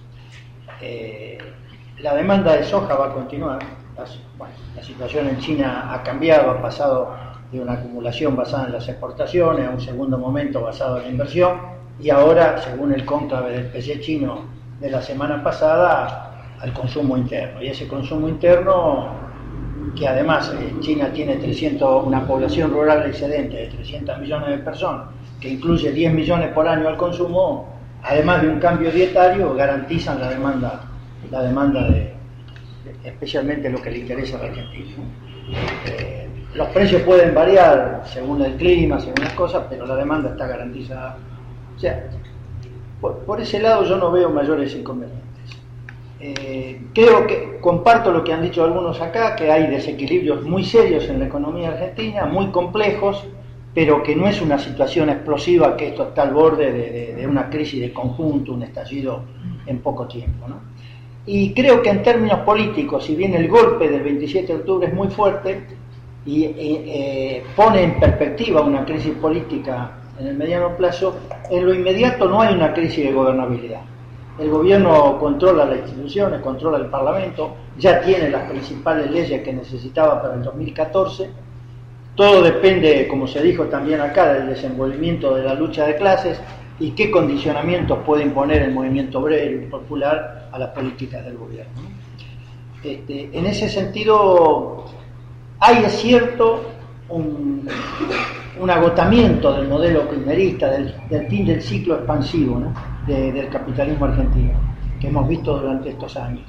Eh, la demanda de soja va a continuar. La, bueno, la situación en China ha cambiado, ha pasado de una acumulación basada en las exportaciones a un segundo momento basado en la inversión, y ahora, según el cónclave del P C chino de la semana pasada, al consumo interno. Y ese consumo interno, que además eh, China tiene trescientos, una población rural excedente de trescientos millones de personas, que incluye diez millones por año al consumo, además de un cambio dietario, garantizan la demanda, la demanda de, de especialmente lo que le interesa a la Argentina. Eh, los precios pueden variar según el clima, según las cosas, pero la demanda está garantizada. O sea, por, por ese lado yo no veo mayores inconvenientes. Eh, creo que comparto lo que han dicho algunos acá, que hay desequilibrios muy serios en la economía argentina, muy complejos, pero que no es una situación explosiva, que esto está al borde de, de, de una crisis de conjunto, un estallido en poco tiempo, ¿no? Y creo que en términos políticos, si bien el golpe del veintisiete de octubre es muy fuerte y eh, eh, pone en perspectiva una crisis política en el mediano plazo, en lo inmediato no hay una crisis de gobernabilidad. El gobierno controla las instituciones, controla el Parlamento, ya tiene las principales leyes que necesitaba para el dos mil catorce. Todo depende, como se dijo también acá, del desenvolvimiento de la lucha de clases y qué condicionamientos puede imponer el movimiento obrero y popular a las políticas del gobierno. Este, en ese sentido, hay, es cierto, un, un agotamiento del modelo kirchnerista, del, del fin del ciclo expansivo, ¿no? de, del capitalismo argentino, que hemos visto durante estos años.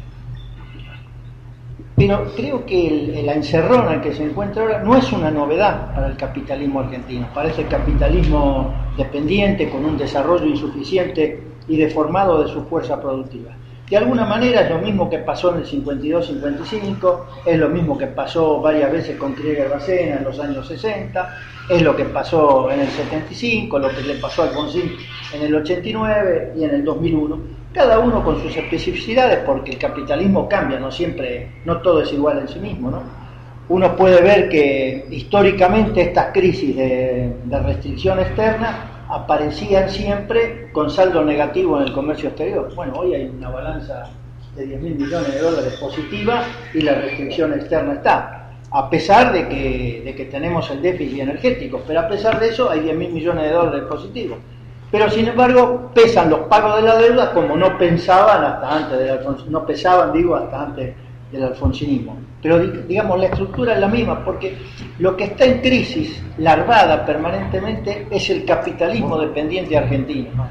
Pero creo que el, la encerrona en que se encuentra ahora no es una novedad para el capitalismo argentino, para ese capitalismo dependiente, con un desarrollo insuficiente y deformado de su fuerza productiva. De alguna manera es lo mismo que pasó en el cincuenta y dos cincuenta y cinco, es lo mismo que pasó varias veces con Krieger-Bacena en los años sesenta, es lo que pasó en el setenta y cinco, lo que le pasó a Alfonsín en el ochenta y nueve y en el dos mil uno, cada uno con sus especificidades, porque el capitalismo cambia, no siempre, no todo es igual en sí mismo, ¿no? Uno puede ver que históricamente estas crisis de, de restricción externa aparecían siempre con saldo negativo en el comercio exterior. Bueno, hoy hay una balanza de diez mil millones de dólares positiva y la restricción externa está, a pesar de que, de que tenemos el déficit energético, pero a pesar de eso hay diez mil millones de dólares positivos. Pero sin embargo pesan los pagos de la deuda como no pensaban hasta antes del Alfons- no pesaban, digo, hasta antes del alfonsinismo. Pero digamos, la estructura es la misma, porque lo que está en crisis, larvada permanentemente, es el capitalismo dependiente argentino, ¿no?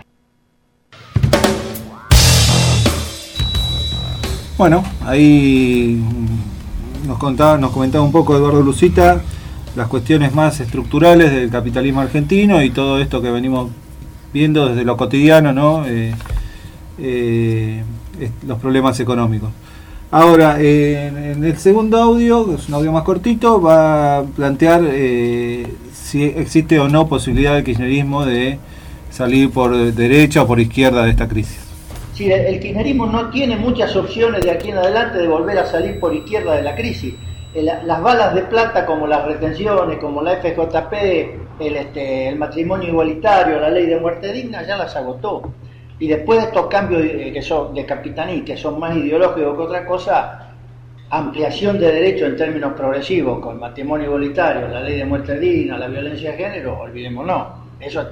Bueno, ahí nos contaba, nos comentaba un poco Eduardo Lucita las cuestiones más estructurales del capitalismo argentino y todo esto que venimos viendo desde lo cotidiano, ¿no? Eh, eh, los problemas económicos. Ahora, eh, en el segundo audio, que es un audio más cortito, va a plantear eh, si existe o no posibilidad del kirchnerismo de salir por derecha o por izquierda de esta crisis. Sí, el kirchnerismo no tiene muchas opciones de aquí en adelante de volver a salir por izquierda de la crisis. Las balas de plata, como las retenciones, como la F J P, el, este, el matrimonio igualitario, la ley de muerte digna, ya las agotó. Y después de estos cambios de, que son de capitaní, que son más ideológicos que otra cosa, ampliación de derechos en términos progresivos, con el matrimonio igualitario, la ley de muerte digna, la violencia de género, olvidémonos, eso está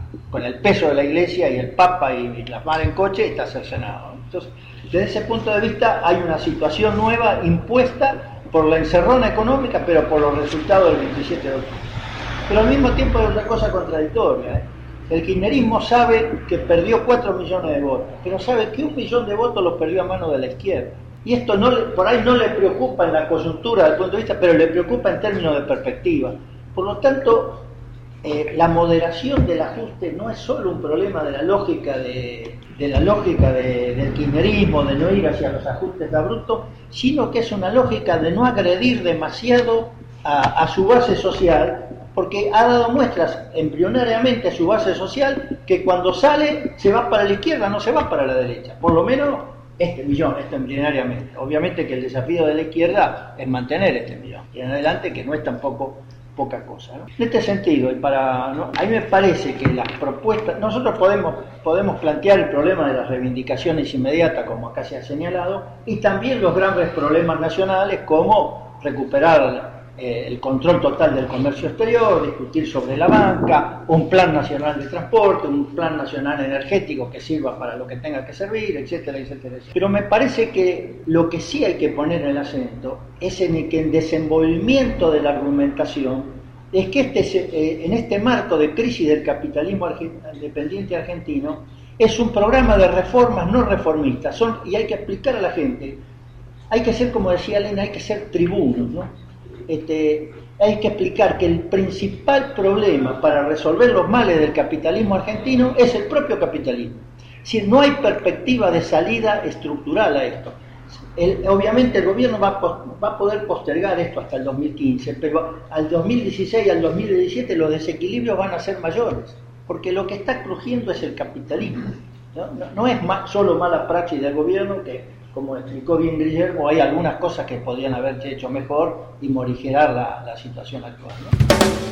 con el peso de la iglesia y el papa y, y las manos en coche, está cercenado. Entonces, desde ese punto de vista hay una situación nueva impuesta por la encerrona económica, pero por los resultados del veintisiete de octubre. Pero al mismo tiempo hay otra cosa contradictoria. ¿eh? El kirchnerismo sabe que perdió cuatro millones de votos, pero sabe que un millón de votos los perdió a mano de la izquierda. Y esto no le, por ahí no le preocupa en la coyuntura del punto de vista, pero le preocupa en términos de perspectiva. Por lo tanto, eh, la moderación del ajuste no es solo un problema de la lógica de, de la lógica de, del kirchnerismo, de no ir hacia los ajustes de abrupto, sino que es una lógica de no agredir demasiado a, a su base social, porque ha dado muestras embrionariamente a su base social que cuando sale se va para la izquierda, no se va para la derecha, por lo menos este millón, esto embrionariamente. Obviamente que el desafío de la izquierda es mantener este millón, y en adelante, que no es tampoco poca cosa, ¿no? En este sentido, y para, ¿no? a mí me parece que las propuestas, nosotros podemos, podemos plantear el problema de las reivindicaciones inmediatas, como acá se ha señalado, y también los grandes problemas nacionales, como recuperar eh, el control total del comercio exterior, discutir sobre la banca, un plan nacional de transporte, un plan nacional energético que sirva para lo que tenga que servir, etcétera, etcétera, etcétera. Pero me parece que lo que sí hay que poner el acento es en el que el desenvolvimiento de la argumentación es que este, eh, en este marco de crisis del capitalismo arge- independiente argentino es un programa de reformas no reformistas, son, y hay que explicar a la gente, hay que ser, como decía Elena, hay que ser tribunos, ¿no? Este, hay que explicar que el principal problema para resolver los males del capitalismo argentino es el propio capitalismo. Es decir, no hay perspectiva de salida estructural a esto. El, obviamente el gobierno va a, va a poder postergar esto hasta el dos mil quince, pero al dos mil dieciséis y al dos mil diecisiete los desequilibrios van a ser mayores, porque lo que está crujiendo es el capitalismo. No, no, no es más, solo mala praxis del gobierno, que como explicó bien Guillermo, hay algunas cosas que podrían haberse hecho mejor y morigerar la, la situación actual, ¿no?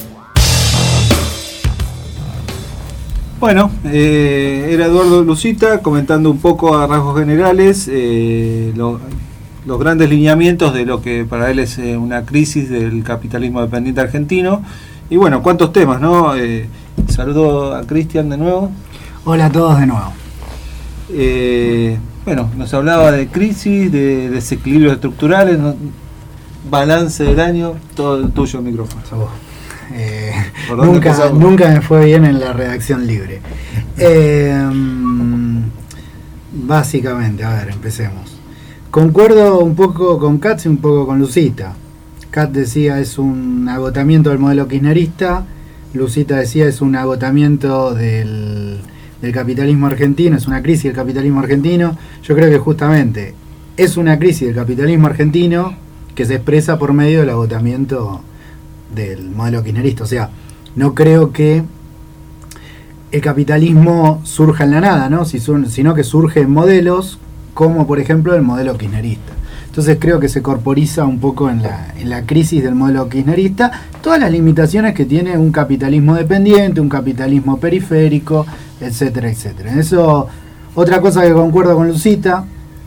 Bueno, eh, era Eduardo Lucita comentando un poco a rasgos generales eh, lo, los grandes lineamientos de lo que para él es eh, una crisis del capitalismo dependiente argentino. Y bueno, cuántos temas, ¿no? Eh, saludo a Cristian de nuevo. Hola a todos de nuevo. Eh, bueno, nos hablaba de crisis, de desequilibrios estructurales, ¿no? Balance del año, todo el tuyo el micrófono. Eh, nunca, nunca me fue bien en la redacción libre. Eh, básicamente, a ver, empecemos. Concuerdo un poco con Katz y un poco con Lucita. Katz decía es un agotamiento del modelo kirchnerista, Lucita decía es un agotamiento del, del capitalismo argentino, es una crisis del capitalismo argentino. Yo creo que justamente es una crisis del capitalismo argentino que se expresa por medio del agotamiento del modelo kirchnerista. O sea, no creo que el capitalismo surja en la nada, ¿no? Si sur- sino que surge en modelos como por ejemplo el modelo kirchnerista. Entonces creo que se corporiza un poco en la, en la crisis del modelo kirchnerista todas las limitaciones que tiene un capitalismo dependiente, un capitalismo periférico, etcétera, etcétera. En eso, otra cosa que concuerdo con Lucita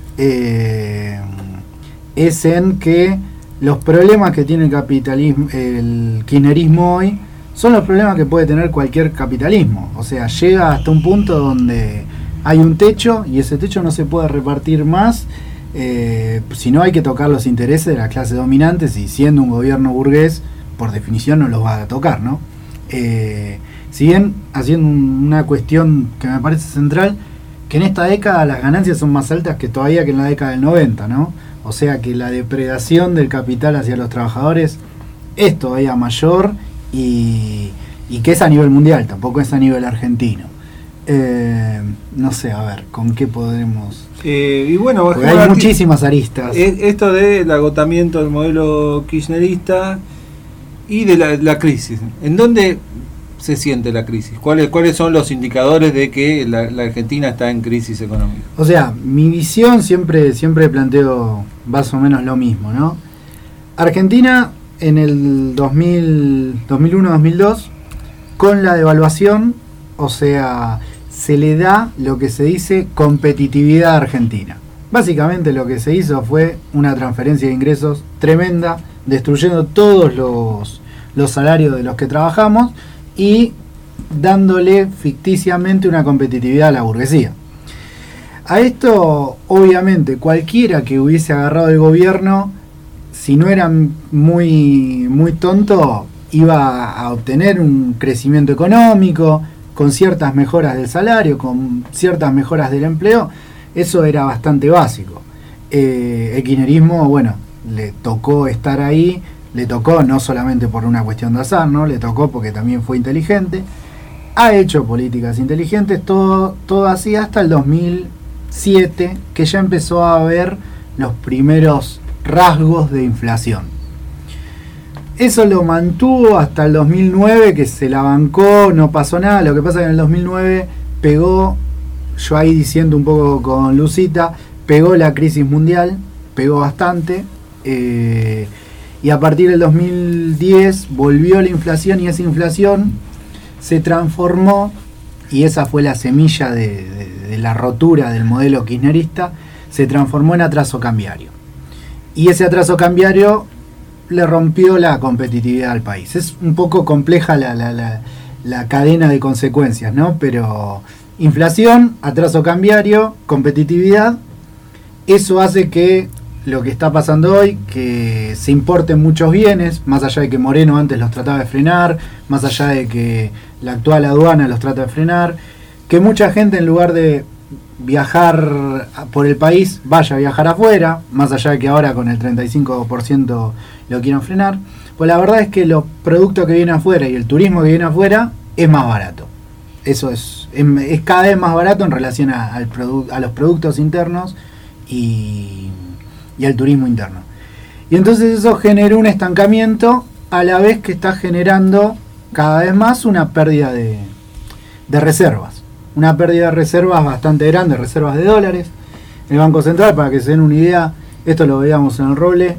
eh, es en que los problemas que tiene el capitalismo, el kirchnerismo hoy, son los problemas que puede tener cualquier capitalismo. O sea, llega hasta un punto donde hay un techo y ese techo no se puede repartir más, eh, si no hay que tocar los intereses de las clases dominantes, y siendo un gobierno burgués, por definición no los va a tocar, ¿no? Eh, si bien, haciendo un, una cuestión que me parece central, que en esta década las ganancias son más altas que todavía que en la década del noventa, ¿no? O sea que la depredación del capital hacia los trabajadores es todavía mayor y, y que es a nivel mundial, tampoco es a nivel argentino. Eh, no sé, a ver, ¿con qué podemos...? Eh, y bueno, porque hay aquí, muchísimas aristas. Esto del agotamiento del modelo kirchnerista y de la, la crisis. ¿En dónde se siente la crisis? ¿Cuáles, cuáles son los indicadores de que la, la Argentina está en crisis económica? O sea, mi visión siempre, siempre planteo más o menos lo mismo, ¿no? Argentina en el dos mil, dos mil uno dos mil dos, con la devaluación, o sea, se le da lo que se dice competitividad argentina. Básicamente lo que se hizo fue una transferencia de ingresos tremenda, destruyendo todos los, los salarios de los que trabajamos y dándole ficticiamente una competitividad a la burguesía. A esto, obviamente, cualquiera que hubiese agarrado el gobierno, si no era muy, muy tonto, iba a obtener un crecimiento económico, con ciertas mejoras del salario, con ciertas mejoras del empleo. Eso era bastante básico. Eh, el kirchnerismo, bueno, le tocó estar ahí, le tocó no solamente por una cuestión de azar, ¿no? Le tocó porque también fue inteligente, ha hecho políticas inteligentes, todo, todo así hasta el dos mil siete, que ya empezó a haber los primeros rasgos de inflación. Eso lo mantuvo hasta el dos mil nueve, que se la bancó, no pasó nada. Lo que pasa es que en el dos mil nueve pegó, yo ahí diciendo un poco con Lucita, pegó la crisis mundial, pegó bastante, eh, y a partir del dos mil diez volvió la inflación, y esa inflación se transformó, y esa fue la semilla de, de, de la rotura del modelo kirchnerista, se transformó en atraso cambiario. Y ese atraso cambiario le rompió la competitividad al país. Es un poco compleja la, la, la, la cadena de consecuencias, ¿no? Pero inflación, atraso cambiario, competitividad, eso hace que lo que está pasando hoy, que se importen muchos bienes, más allá de que Moreno antes los trataba de frenar, más allá de que la actual aduana los trata de frenar, que mucha gente en lugar de viajar por el país vaya a viajar afuera, más allá de que ahora con el treinta y cinco por ciento lo quieran frenar, pues la verdad es que los productos que vienen afuera y el turismo que viene afuera es más barato. Eso es, es, es cada vez más barato en relación a, al produ- a los productos internos y, y al turismo interno. Y entonces eso generó un estancamiento, a la vez que está generando cada vez más una pérdida de, de reservas. Una pérdida de reservas bastante grande, reservas de dólares. El Banco Central, para que se den una idea, esto lo veíamos en el Roble,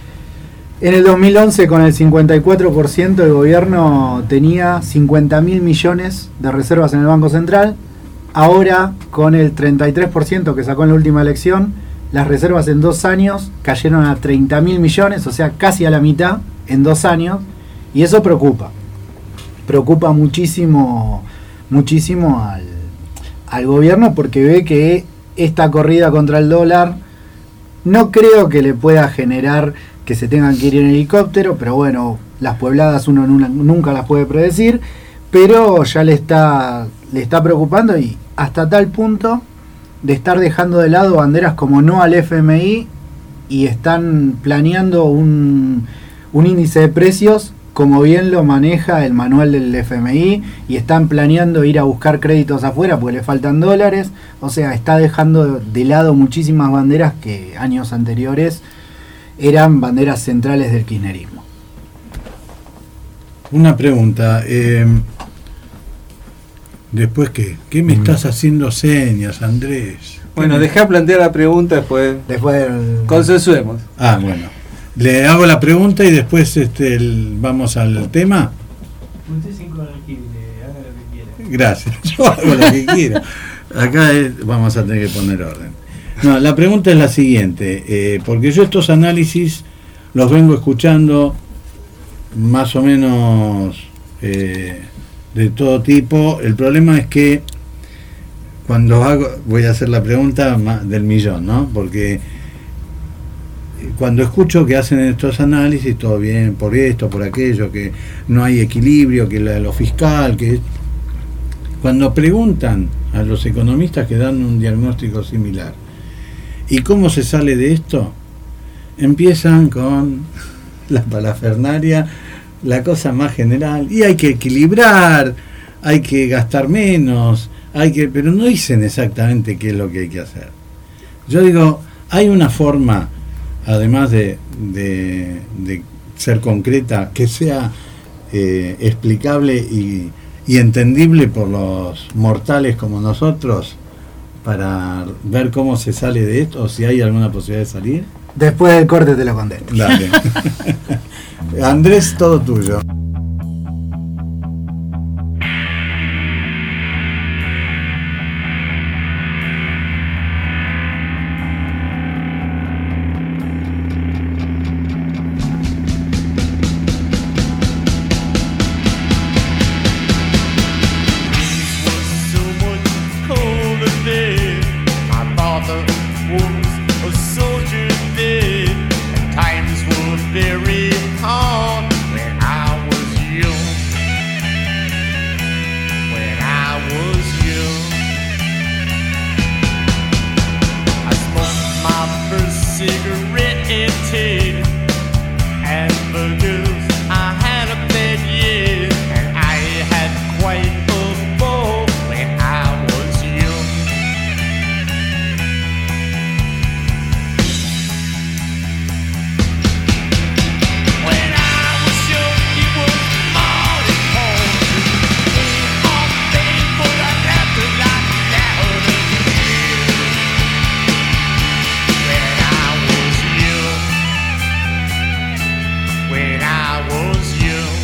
en el dos mil once con el cincuenta y cuatro por ciento el gobierno tenía cincuenta mil millones de reservas en el Banco Central. Ahora con el treinta y tres por ciento que sacó en la última elección, las reservas en dos años cayeron a treinta mil millones, o sea, casi a la mitad en dos años. Y eso preocupa. Preocupa muchísimo, muchísimo al, al gobierno, porque ve que esta corrida contra el dólar no creo que le pueda generar que se tengan que ir en helicóptero, pero bueno, las puebladas uno nunca las puede predecir, pero ya le está, le está preocupando, y hasta tal punto de estar dejando de lado banderas como no al F M I, y están planeando un, un índice de precios como bien lo maneja el manual del F M I, y están planeando ir a buscar créditos afuera porque le faltan dólares. O sea, está dejando de lado muchísimas banderas que años anteriores eran banderas centrales del kirchnerismo. Una pregunta, eh, después que, ¿qué me estás haciendo señas, Andrés? Bueno, dejá plantear la pregunta después. Después del... consensuemos. Ah, bueno. Le hago la pregunta y después este, el, vamos al tema. Usted es incorregible, haga lo que quiera. Gracias, yo hago lo que quiero. Acá es, vamos a tener que poner orden. No, la pregunta es la siguiente, eh, porque yo estos análisis los vengo escuchando más o menos eh, de todo tipo. El problema es que cuando hago, voy a hacer la pregunta del millón, ¿no? Porque cuando escucho que hacen estos análisis, todo bien por esto, por aquello, que no hay equilibrio, que la, lo fiscal, que cuando preguntan a los economistas que dan un diagnóstico similar, ¿y cómo se sale de esto? Empiezan con la parafernalia, la cosa más general, y hay que equilibrar, hay que gastar menos, hay que, pero no dicen exactamente qué es lo que hay que hacer. Yo digo, hay una forma, además de, de, de ser concreta, que sea eh, explicable y, y entendible por los mortales como nosotros, para ver cómo se sale de esto, o si hay alguna posibilidad de salir. Después del corte te lo contesto. Dale. Andrés, todo tuyo. was a soldier dead, and times were very hard when I was young. When I was young, I smoked my first cigarette and tin, and because I had a bad year, and I had quite a ball when I was young. When I was young, it was more important to be on fame, but I left a lot down again. When I was young, when I was young,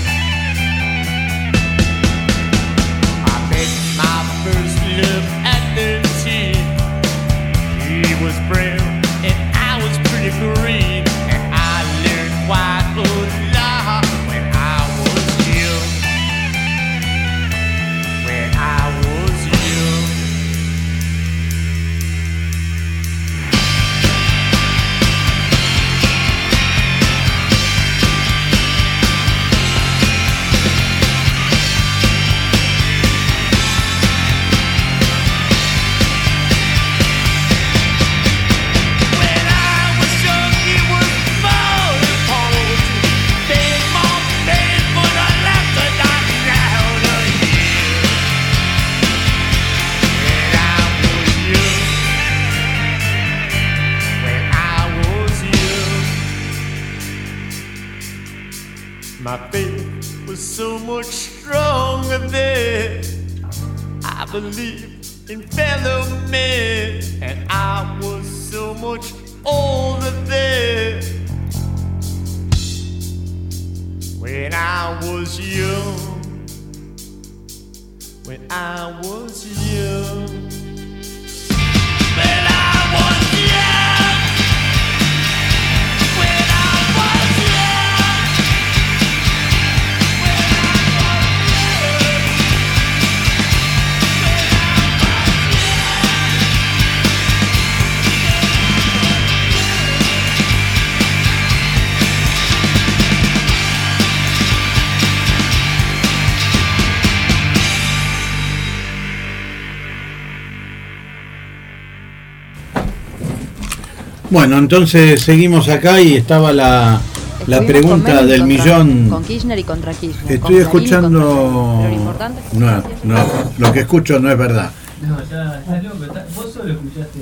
I met my first love at thirteen. He was brown and I was pretty green, and I learned quite a lot when I was young. When I was young. When I was young, it was more important to be more pain, but I left a lot down again. When I was young, when I was young, my faith was so much stronger then. I believed in fellow men, and I was so much older then. When I was young, when I was young, when I was young, when I was young, when I was young. Bueno, entonces seguimos acá y estaba la, la Estuvimos pregunta con Menem del contra- millón. Con Kirchner y contra Kirchner. con Estoy Clarín y contra Clarín. escuchando. Pero lo importante es que No, no, lo que escucho no es verdad. No, ya, estás loco. está- vos solo escuchaste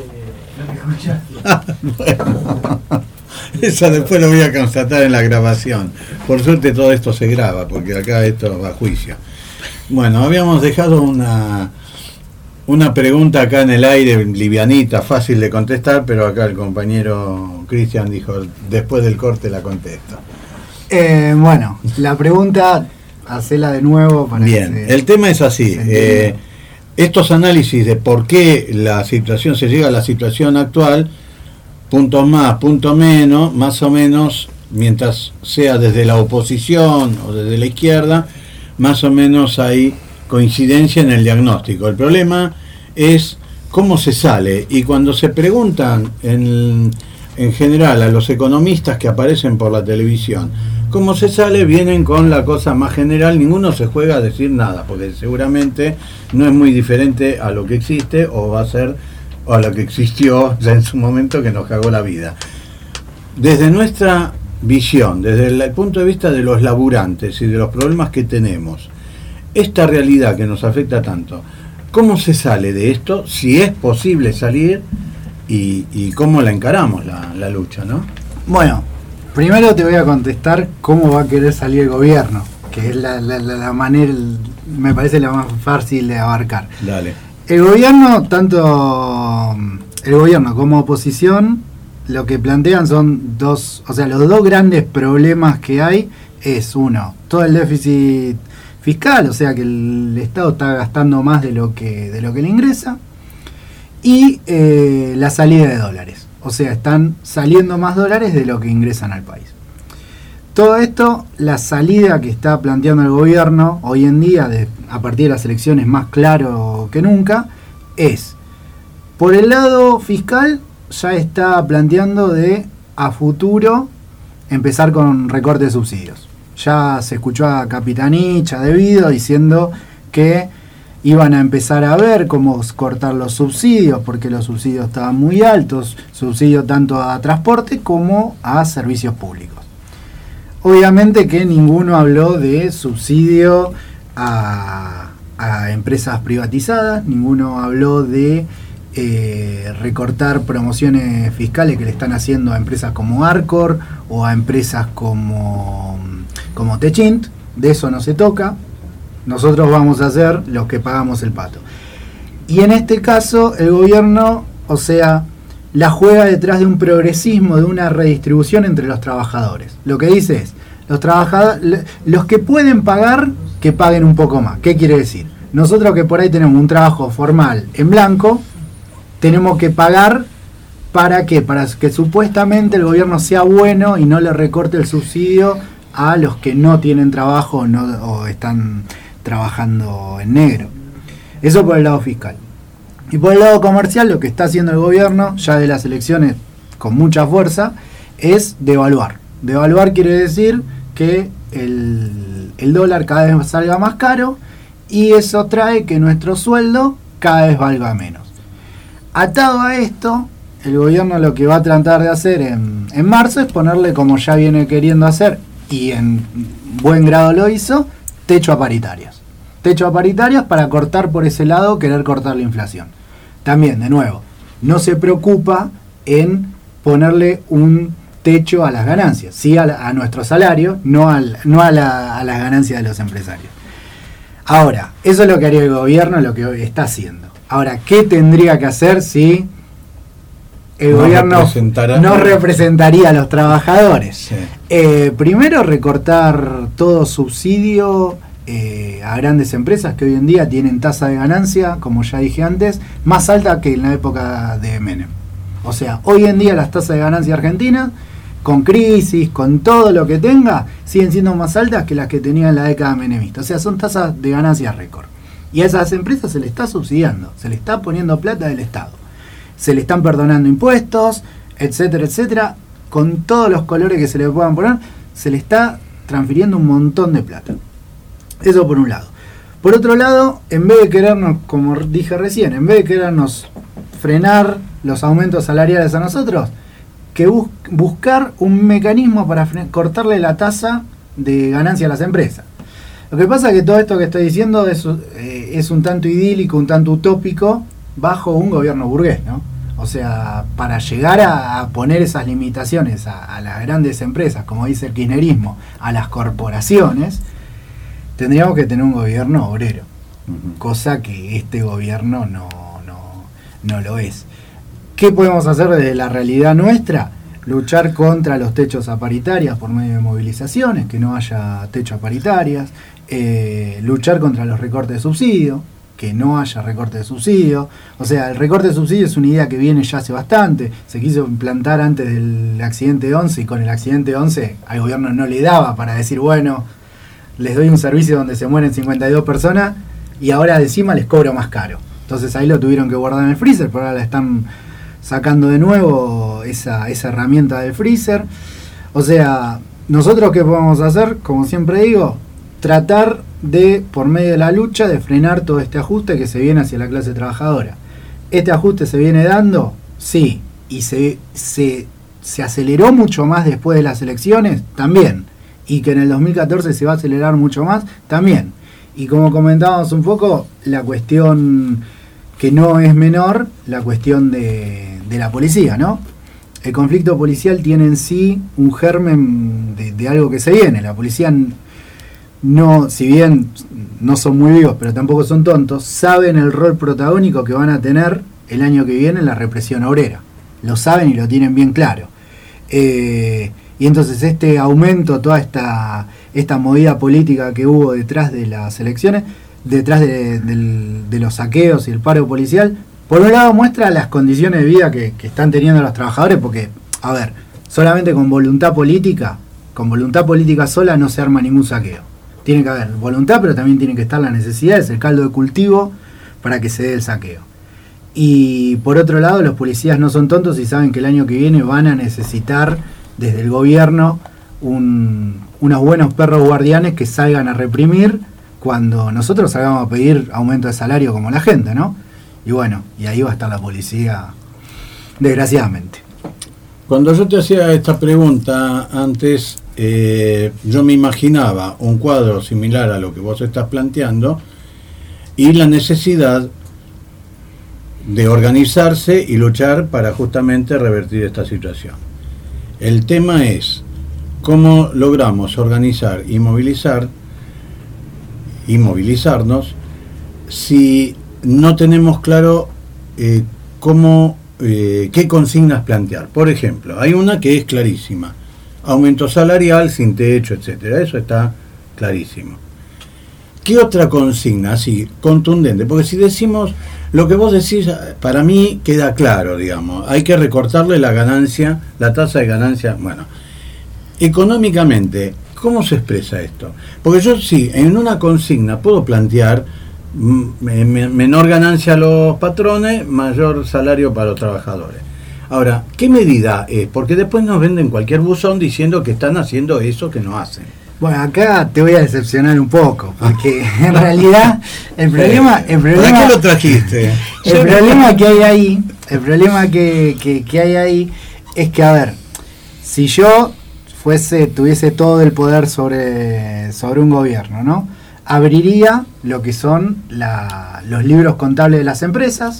lo que escuchaste. Bueno, eso después lo voy a constatar en la grabación. Por suerte todo esto se graba, porque acá esto va a juicio. Bueno, habíamos dejado una, una pregunta acá en el aire, livianita, fácil de contestar, pero acá el compañero Cristian dijo, después del corte la contesto. Eh, bueno, la pregunta, hacela de nuevo para Bien, que se- el tema es así. se eh, entienda. estos análisis de por qué la situación se llega a la situación actual, puntos más, puntos menos, más o menos, mientras sea desde la oposición o desde la izquierda, más o menos hay coincidencia en el diagnóstico. El problema es cómo se sale, y cuando se preguntan en, en general a los economistas que aparecen por la televisión cómo se sale, vienen con la cosa más general, ninguno se juega a decir nada, porque seguramente no es muy diferente a lo que existe o va a ser o a lo que existió ya en su momento, que nos cagó la vida. Desde nuestra visión, desde el punto de vista de los laburantes y de los problemas que tenemos, esta realidad que nos afecta tanto, ¿cómo se sale de esto? Si es posible salir, y, y cómo la encaramos la, la lucha, ¿no? Bueno, primero te voy a contestar cómo va a querer salir el gobierno, que es la, la, la, la manera, me parece la más fácil de abarcar. Dale. El gobierno, tanto el gobierno como oposición, lo que plantean son dos, o sea, los dos grandes problemas que hay es uno, todo el déficit fiscal, o sea que el Estado está gastando más de lo que de lo que le ingresa, y eh, la salida de dólares, o sea, están saliendo más dólares de lo que ingresan al país. Todo esto, la salida que está planteando el gobierno hoy en día, de, a partir de las elecciones más claro que nunca, es, por el lado fiscal, ya está planteando de a futuro empezar con recorte de subsidios. Ya se escuchó a Capitanich, a Devido, diciendo que iban a empezar a ver cómo cortar los subsidios, porque los subsidios estaban muy altos, subsidios tanto a transporte como a servicios públicos. Obviamente que ninguno habló de subsidio a, a empresas privatizadas, ninguno habló de eh, recortar promociones fiscales que le están haciendo a empresas como Arcor o a empresas como, como Techint. De eso no se toca. Nosotros vamos a ser los que pagamos el pato. Y en este caso el gobierno, o sea, la juega detrás de un progresismo, de una redistribución entre los trabajadores. Lo que dice es, los trabajadores, los que pueden pagar, que paguen un poco más. ¿Qué quiere decir? Nosotros que por ahí tenemos un trabajo formal en blanco, tenemos que pagar, ¿para qué? Para que supuestamente el gobierno sea bueno y no le recorte el subsidio a los que no tienen trabajo o, no, o están trabajando en negro. Eso por el lado fiscal. Y por el lado comercial, lo que está haciendo el gobierno, ya de las elecciones con mucha fuerza, es devaluar. Devaluar quiere decir que el, el dólar cada vez salga más caro y eso trae que nuestro sueldo cada vez valga menos. Atado a esto, el gobierno lo que va a tratar de hacer en, en marzo es ponerle, como ya viene queriendo hacer, y en buen grado lo hizo, techo a paritarias. Techo a paritarias para cortar por ese lado, querer cortar la inflación. También, de nuevo, no se preocupa en ponerle un techo a las ganancias, sí a, la, a nuestro salario, no, al, no a, la, a las ganancias de los empresarios. Ahora, eso es lo que haría el gobierno, lo que está haciendo. Ahora, ¿qué tendría que hacer si el no gobierno no representaría a los trabajadores? Sí. Eh, primero, recortar todo subsidio eh, a grandes empresas que hoy en día tienen tasa de ganancia, como ya dije antes, más alta que en la época de Menem. O sea, hoy en día las tasas de ganancia argentinas, con crisis, con todo lo que tenga, siguen siendo más altas que las que tenía en la década menemista. O sea, son tasas de ganancia récord. Y a esas empresas se le está subsidiando, se le está poniendo plata del Estado. Se le están perdonando impuestos, etcétera, etcétera. Con todos los colores que se le puedan poner, se le está transfiriendo un montón de plata. Eso por un lado. Por otro lado, en vez de querernos, como dije recién, en vez de querernos frenar los aumentos salariales a nosotros, que bus- buscar un mecanismo para fre- cortarle la tasa de ganancia a las empresas. Lo que pasa es que todo esto que estoy diciendo es, eh, es un tanto idílico, un tanto utópico, bajo un gobierno burgués, ¿no? O sea, para llegar a, a poner esas limitaciones a, a las grandes empresas, como dice el kirchnerismo, a las corporaciones, tendríamos que tener un gobierno obrero, uh-huh. Cosa que este gobierno no, no, no lo es. ¿Qué podemos hacer desde la realidad nuestra? Luchar contra los techos a paritarias por medio de movilizaciones, que no haya techo a paritarias, eh, luchar contra los recortes de subsidio, que no haya recorte de subsidio. O sea, el recorte de subsidio es una idea que viene ya hace bastante, se quiso implantar antes del accidente once y con el accidente once al gobierno no le daba para decir, bueno, les doy un servicio donde se mueren cincuenta y dos personas y ahora encima les cobro más caro. Entonces ahí lo tuvieron que guardar en el freezer, pero ahora la están sacando de nuevo esa, esa herramienta del freezer. O sea, nosotros qué podemos hacer, como siempre digo, tratar de, por medio de la lucha, de frenar todo este ajuste que se viene hacia la clase trabajadora. ¿Este ajuste se viene dando? Sí. ¿Y se, se, se aceleró mucho más después de las elecciones? También. ¿Y que en el dos mil catorce se va a acelerar mucho más? También. Y como comentábamos un poco, la cuestión que no es menor, la cuestión de, de la policía, ¿no? El conflicto policial tiene en sí un germen de, de algo que se viene. La policía, no, si bien no son muy vivos, pero tampoco son tontos, saben el rol protagónico que van a tener el año que viene en la represión obrera. Lo saben y lo tienen bien claro. Eh, y entonces este aumento, toda esta, esta movida política que hubo detrás de las elecciones, detrás de, de, de los saqueos y el paro policial, por un lado muestra las condiciones de vida que, que están teniendo los trabajadores, porque, a ver, solamente con voluntad política, con voluntad política sola no se arma ningún saqueo. Tiene que haber voluntad, pero también tiene que estar la necesidad, es el caldo de cultivo para que se dé el saqueo. Y por otro lado, los policías no son tontos y saben que el año que viene van a necesitar desde el gobierno un, unos buenos perros guardianes que salgan a reprimir cuando nosotros salgamos a pedir aumento de salario como la gente, ¿no? Y bueno, y ahí va a estar la policía, desgraciadamente. Cuando yo te hacía esta pregunta antes, eh, yo me imaginaba un cuadro similar a lo que vos estás planteando y la necesidad de organizarse y luchar para justamente revertir esta situación. El tema es cómo logramos organizar y movilizar y movilizarnos si no tenemos claro eh, cómo, eh, qué consignas plantear. Por ejemplo, hay una que es clarísima: aumento salarial sin techo, etcétera. Eso está clarísimo. ¿Qué otra consigna así contundente? Porque si decimos lo que vos decís, para mí queda claro, digamos, hay que recortarle la ganancia, la tasa de ganancia. Bueno, económicamente, ¿cómo se expresa esto? Porque yo sí, en una consigna puedo plantear menor ganancia a los patrones, mayor salario para los trabajadores. Ahora, ¿qué medida es? Porque después nos venden cualquier buzón diciendo que están haciendo eso que no hacen. Bueno, acá te voy a decepcionar un poco, porque en realidad el problema, el problema, ¿para qué lo trajiste? El problema que hay ahí, el problema que, que, que hay ahí es que, a ver, si yo fuese, tuviese todo el poder sobre, sobre un gobierno, ¿no? Abriría lo que son la, los libros contables de las empresas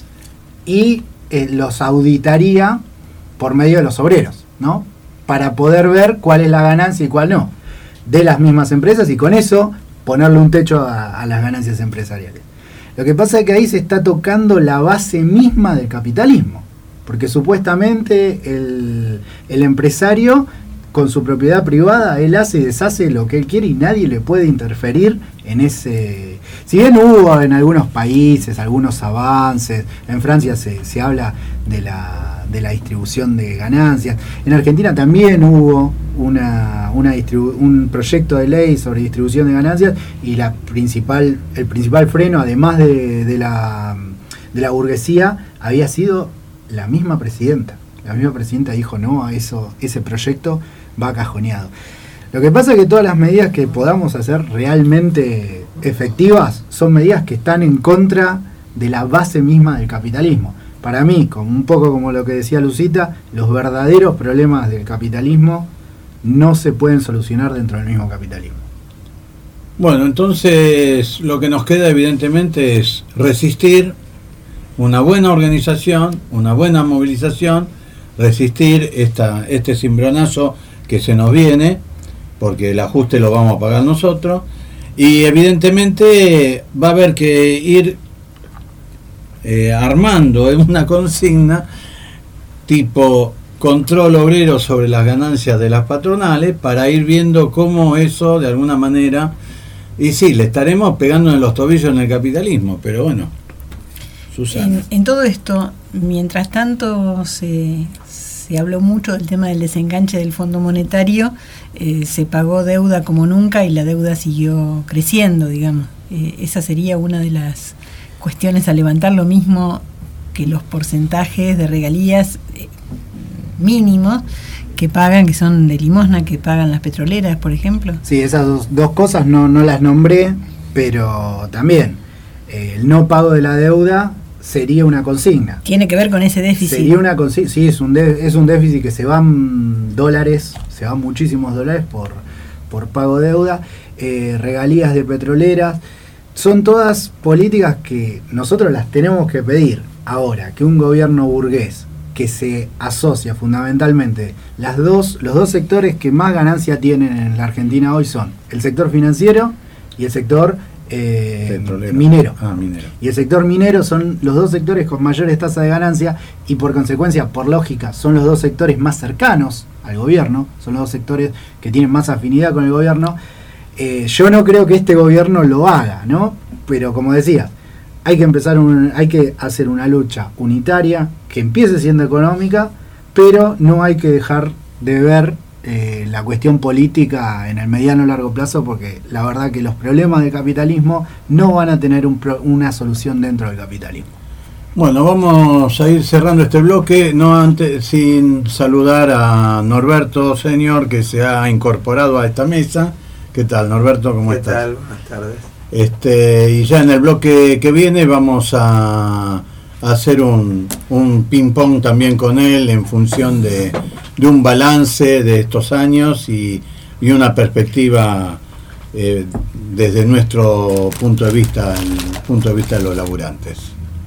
y eh, los auditaría por medio de los obreros, ¿no? Para poder ver cuál es la ganancia y cuál no de las mismas empresas, y con eso ponerle un techo a, a las ganancias empresariales. Lo que pasa es que ahí se está tocando la base misma del capitalismo, porque supuestamente el, el empresario con su propiedad privada, él hace y deshace lo que él quiere y nadie le puede interferir en ese... Si bien hubo en algunos países algunos avances, en Francia se, se habla de la, de la distribución de ganancias, en Argentina también hubo una, una distribu- un proyecto de ley sobre distribución de ganancias y la principal, el principal freno, además de, de, la, de la burguesía, había sido la misma presidenta. La misma presidenta dijo no a eso, ese proyecto va cajoneado. Lo que pasa es que todas las medidas que podamos hacer realmente efectivas son medidas que están en contra de la base misma del capitalismo. Para mí, como un poco como lo que decía Lucita, los verdaderos problemas del capitalismo no se pueden solucionar dentro del mismo capitalismo. Bueno, entonces lo que nos queda evidentemente es resistir, una buena organización, una buena movilización, resistir esta, este cimbronazo que se nos viene, porque el ajuste lo vamos a pagar nosotros, y evidentemente va a haber que ir eh, armando una consigna tipo control obrero sobre las ganancias de las patronales para ir viendo cómo eso de alguna manera, y sí, le estaremos pegando en los tobillos en el capitalismo, pero bueno, Susana. En, en todo esto, mientras tanto se, se habló mucho del tema del desenganche del Fondo Monetario, eh, se pagó deuda como nunca y la deuda siguió creciendo, digamos. Eh, esa sería una de las cuestiones a levantar, lo mismo que los porcentajes de regalías eh, mínimos que pagan, que son de limosna, que pagan las petroleras, por ejemplo. Sí, esas dos, dos cosas no, no las nombré, pero también eh, el no pago de la deuda sería una consigna. Tiene que ver con ese déficit. Sería una consigna, sí, es un, de, es un déficit que se van dólares, se van muchísimos dólares por, por pago de deuda, eh, regalías de petroleras, son todas políticas que nosotros las tenemos que pedir. Ahora, que un gobierno burgués que se asocia fundamentalmente, las dos, los dos sectores que más ganancia tienen en la Argentina hoy son el sector financiero y el sector eh, minero. Ah, minero. Y el sector minero son los dos sectores con mayores tasas de ganancia y por consecuencia, por lógica, son los dos sectores más cercanos al gobierno, son los dos sectores que tienen más afinidad con el gobierno. Eh, yo no creo que este gobierno lo haga, ¿no? Pero como decía, hay que empezar un, hay que hacer una lucha unitaria que empiece siendo económica, pero no hay que dejar de ver eh, la cuestión política en el mediano o largo plazo, porque la verdad que los problemas del capitalismo no van a tener un pro, una solución dentro del capitalismo. Bueno, vamos a ir cerrando este bloque, no antes sin saludar a Norberto Señor, que se ha incorporado a esta mesa. ¿Qué tal, Norberto? ¿Cómo ¿Qué estás? tal? Buenas tardes. Este, y ya en el bloque que viene vamos a, a hacer un, un ping-pong también con él en función de, de un balance de estos años y, y una perspectiva eh, desde nuestro punto de vista, el punto de vista de los laburantes.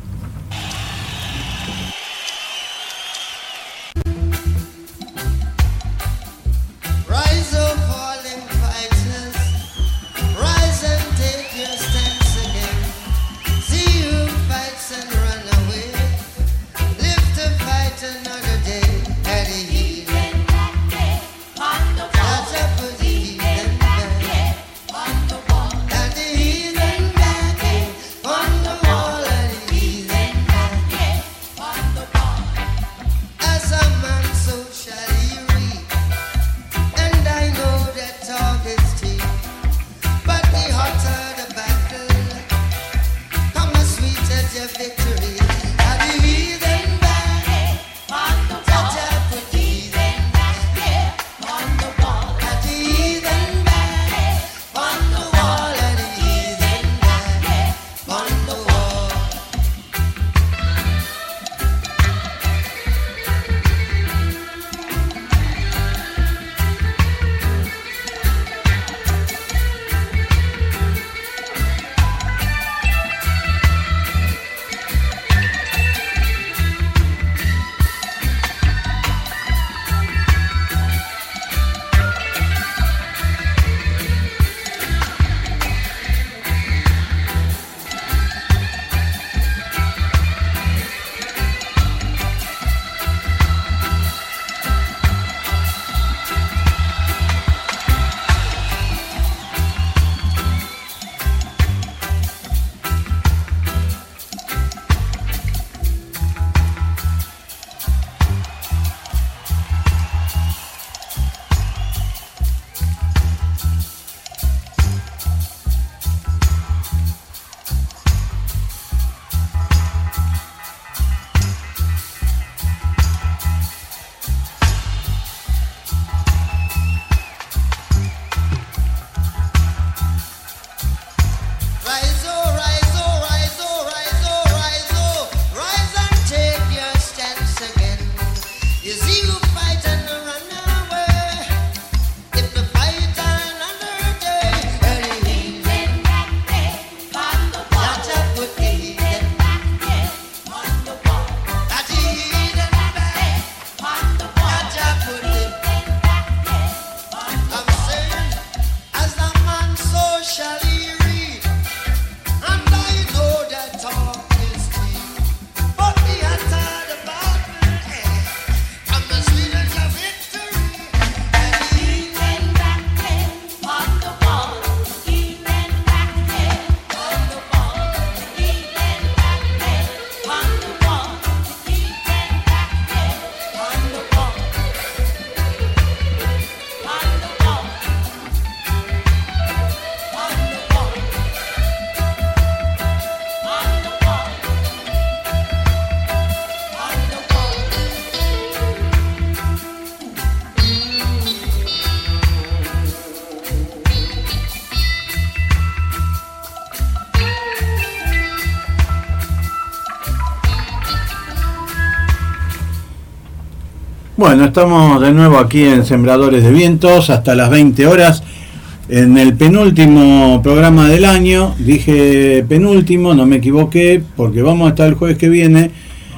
Bueno, estamos de nuevo aquí en Sembradores de Vientos hasta las veinte horas en el penúltimo programa del año. Dije penúltimo, no me equivoqué, porque vamos a estar el jueves que viene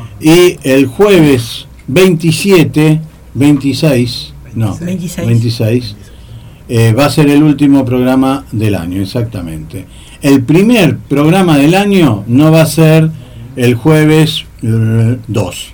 y el jueves veintisiete, veintiséis, no, veintiséis, veintiséis eh, va a ser el último programa del año, exactamente. El primer programa del año no va a ser el jueves eh, dos.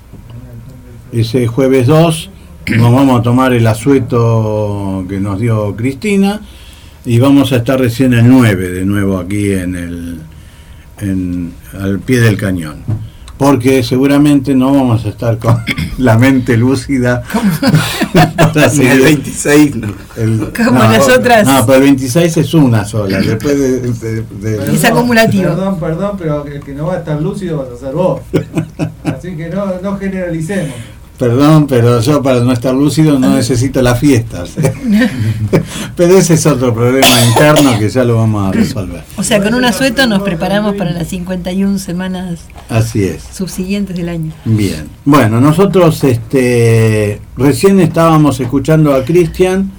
Ese jueves dos nos vamos a tomar el asueto que nos dio Cristina y vamos a estar recién el nueve de nuevo aquí en el en, al pie del cañón. porque seguramente no vamos a estar con la mente lúcida para seguir. El veintiséis no. El, como no, las otras. No, pero el veintiséis es una sola, después de, de, de es acumulativo. Perdón, perdón, pero el que no va a estar lúcido vas a ser vos. Así que no, no generalicemos. Perdón, pero yo para no estar lúcido no necesito las fiestas. Pero ese es otro problema interno que ya lo vamos a resolver. O sea, con un asueto nos preparamos para las cincuenta y una semanas Así es. subsiguientes del año. Bien. Bueno, nosotros este, recién estábamos escuchando a Cristian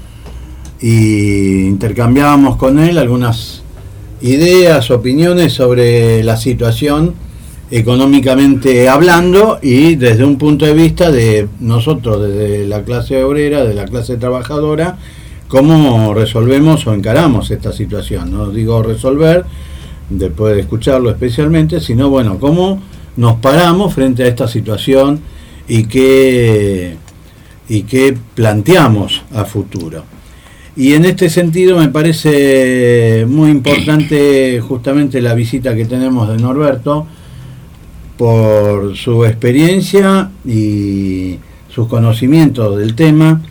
y intercambiábamos con él algunas ideas, opiniones sobre la situación económicamente hablando y desde un punto de vista de nosotros, desde la clase obrera, de la clase trabajadora, cómo resolvemos o encaramos esta situación. No digo resolver, después de escucharlo especialmente, sino bueno, cómo nos paramos frente a esta situación y qué, y qué planteamos a futuro. Y en este sentido me parece muy importante justamente la visita que tenemos de Norberto, por su experiencia y sus conocimientos del tema,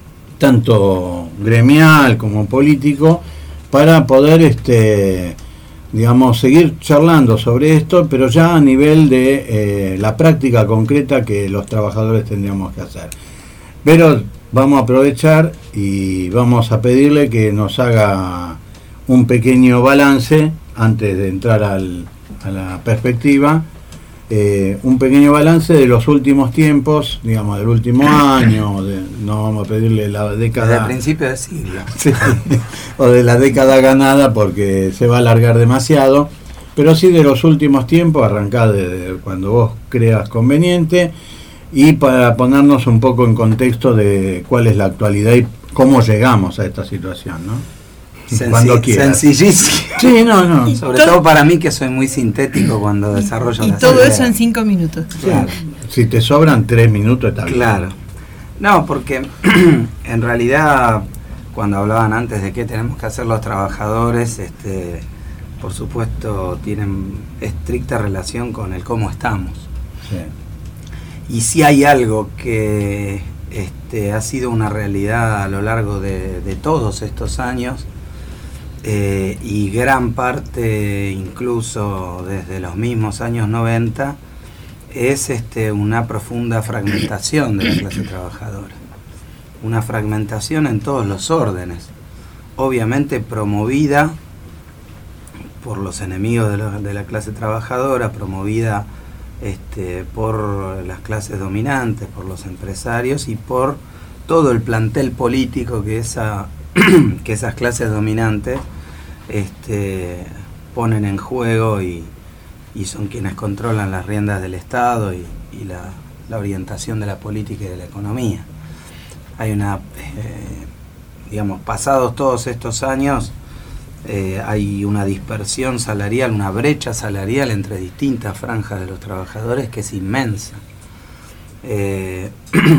tanto gremial como político, para poder este, digamos, seguir charlando sobre esto, pero ya a nivel de eh, la práctica concreta que los trabajadores tendríamos que hacer. Pero vamos a aprovechar y vamos a pedirle que nos haga un pequeño balance antes de entrar al, a la perspectiva. Eh, un pequeño balance de los últimos tiempos, digamos, del último año, de, no vamos a pedirle la década... Desde el principio del siglo. Sí, o de la década ganada porque se va a alargar demasiado, pero sí de los últimos tiempos, arrancá desde cuando vos creas conveniente, y para ponernos un poco en contexto de cuál es la actualidad y cómo llegamos a esta situación, ¿no? Senci Cuando quieras. Sencillísimo. Sí, no, no. Sobre todo para mí, que soy muy sintético cuando desarrollo y las todo ideas. eso en cinco minutos. Claro. Si te sobran tres minutos está bien. Claro. No, porque en realidad, cuando hablaban antes de qué tenemos que hacer los trabajadores, este, por supuesto, tienen estricta relación con el cómo estamos. Sí. Y si hay algo que este, ha sido una realidad a lo largo de, de todos estos años, eh, y gran parte incluso desde los mismos años noventa, es este, una profunda fragmentación de la clase trabajadora. Una fragmentación en todos los órdenes, obviamente promovida por los enemigos de la, de la clase trabajadora, promovida este, por las clases dominantes, por los empresarios y por todo el plantel político que, esa, que esas clases dominantes este, ponen en juego y, y son quienes controlan las riendas del Estado y, y la, la orientación de la política y de la economía. Hay una, eh, digamos, pasados todos estos años, eh, hay una dispersión salarial, una brecha salarial entre distintas franjas de los trabajadores que es inmensa. Eh,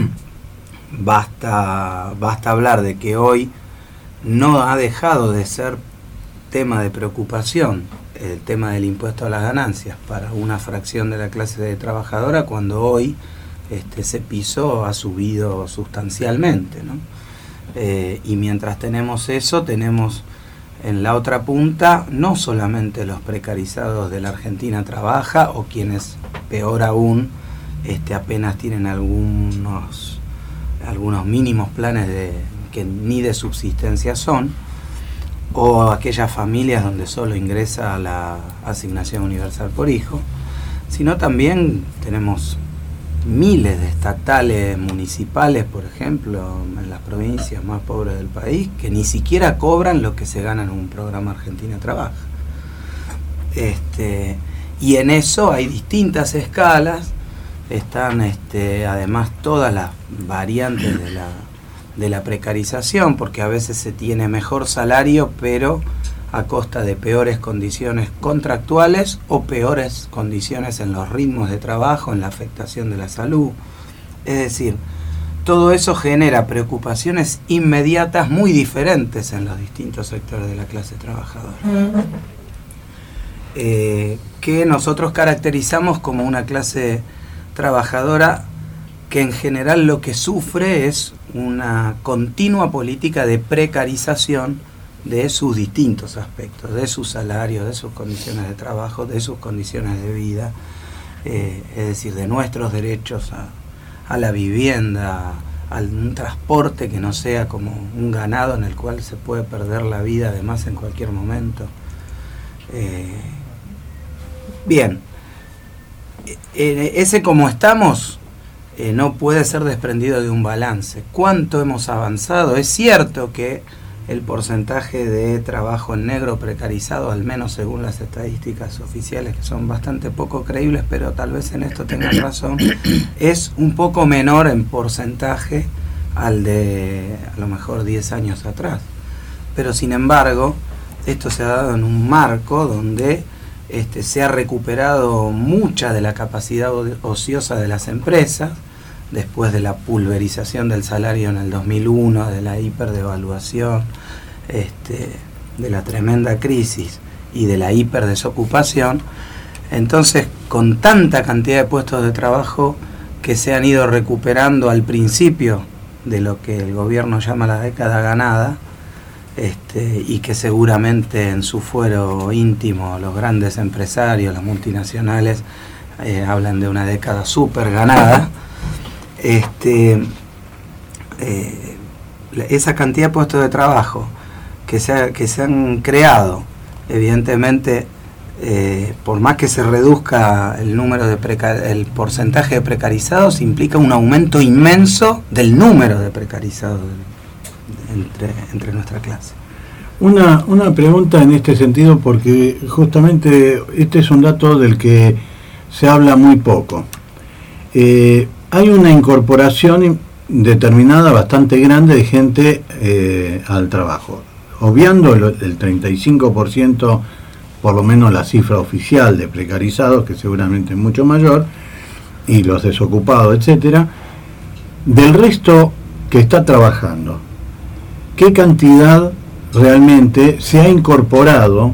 basta, basta hablar de que hoy no ha dejado de ser tema de preocupación el tema del impuesto a las ganancias para una fracción de la clase trabajadora, cuando hoy este, ese piso ha subido sustancialmente, ¿no? Eh, y mientras tenemos eso, tenemos en la otra punta no solamente los precarizados de la Argentina Trabaja, o quienes, peor aún, este, apenas tienen algunos, algunos mínimos planes de, que ni de subsistencia son, o aquellas familias donde solo ingresa la asignación universal por hijo, sino también tenemos miles de estatales municipales, por ejemplo, en las provincias más pobres del país, que ni siquiera cobran lo que se gana en un programa Argentina Trabaja. Este, y en eso hay distintas escalas, están este, además todas las variantes de la de la precarización, porque a veces se tiene mejor salario, pero a costa de peores condiciones contractuales o peores condiciones en los ritmos de trabajo, en la afectación de la salud. Es decir, todo eso genera preocupaciones inmediatas muy diferentes en los distintos sectores de la clase trabajadora. eh, que nosotros caracterizamos como una clase trabajadora que en general lo que sufre es una continua política de precarización de sus distintos aspectos, de sus salarios, de sus condiciones de trabajo, de sus condiciones de vida, eh, es decir, de nuestros derechos a, a la vivienda, a un transporte que no sea como un ganado en el cual se puede perder la vida además en cualquier momento. Eh, bien, eh, ese como estamos eh, no puede ser desprendido de un balance. ¿Cuánto hemos avanzado? Es cierto que el porcentaje de trabajo en negro precarizado, al menos según las estadísticas oficiales, que son bastante poco creíbles, pero tal vez en esto tengan razón, es un poco menor en porcentaje al de a lo mejor diez años atrás. Pero sin embargo, esto se ha dado en un marco donde este, se ha recuperado mucha de la capacidad ociosa de las empresas, después de la pulverización del salario en el dos mil uno, de la hiperdevaluación, este, de la tremenda crisis y de la hiperdesocupación. Entonces, con tanta cantidad de puestos de trabajo que se han ido recuperando al principio de lo que el gobierno llama la década ganada, este, y que seguramente en su fuero íntimo los grandes empresarios, las multinacionales, eh, hablan de una década súper ganada. Este, eh, esa cantidad de puestos de trabajo que se, ha, que se han creado, evidentemente, eh, por más que se reduzca el número de preca- el porcentaje de precarizados, implica un aumento inmenso del número de precarizados entre, entre nuestra clase. Una, una pregunta en este sentido, porque justamente este es un dato del que se habla muy poco. Eh, Hay una incorporación determinada bastante grande de gente eh, al trabajo, obviando el, el treinta y cinco por ciento, por lo menos la cifra oficial de precarizados, que seguramente es mucho mayor, y los desocupados, etcétera. Del resto que está trabajando, ¿qué cantidad realmente se ha incorporado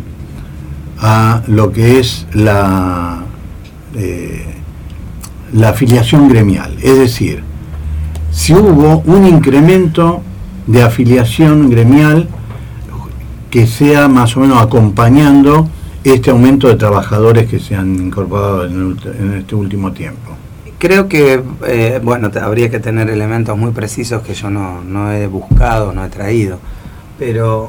a lo que es la... Eh, la afiliación gremial? Es decir, si hubo un incremento de afiliación gremial que sea más o menos acompañando este aumento de trabajadores que se han incorporado en, el, en este último tiempo. Creo que, eh, bueno, te, habría que tener elementos muy precisos que yo no, no he buscado, no he traído, pero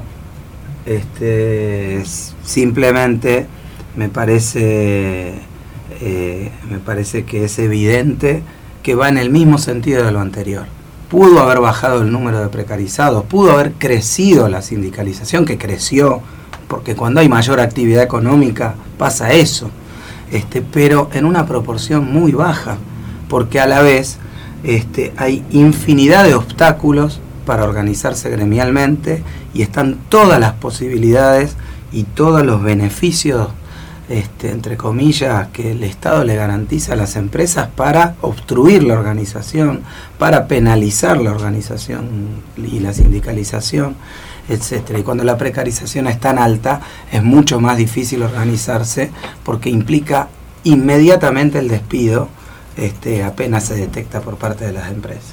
este, simplemente me parece... Eh, me parece que es evidente que va en el mismo sentido de lo anterior. Pudo haber bajado el número de precarizados, pudo haber crecido la sindicalización, que creció, porque cuando hay mayor actividad económica pasa eso, este, pero en una proporción muy baja, porque a la vez este, hay infinidad de obstáculos para organizarse gremialmente y están todas las posibilidades y todos los beneficios, Este, entre comillas, que el Estado le garantiza a las empresas para obstruir la organización, para penalizar la organización y la sindicalización, etcétera. Y cuando la precarización es tan alta, es mucho más difícil organizarse porque implica inmediatamente el despido, este, apenas se detecta por parte de las empresas.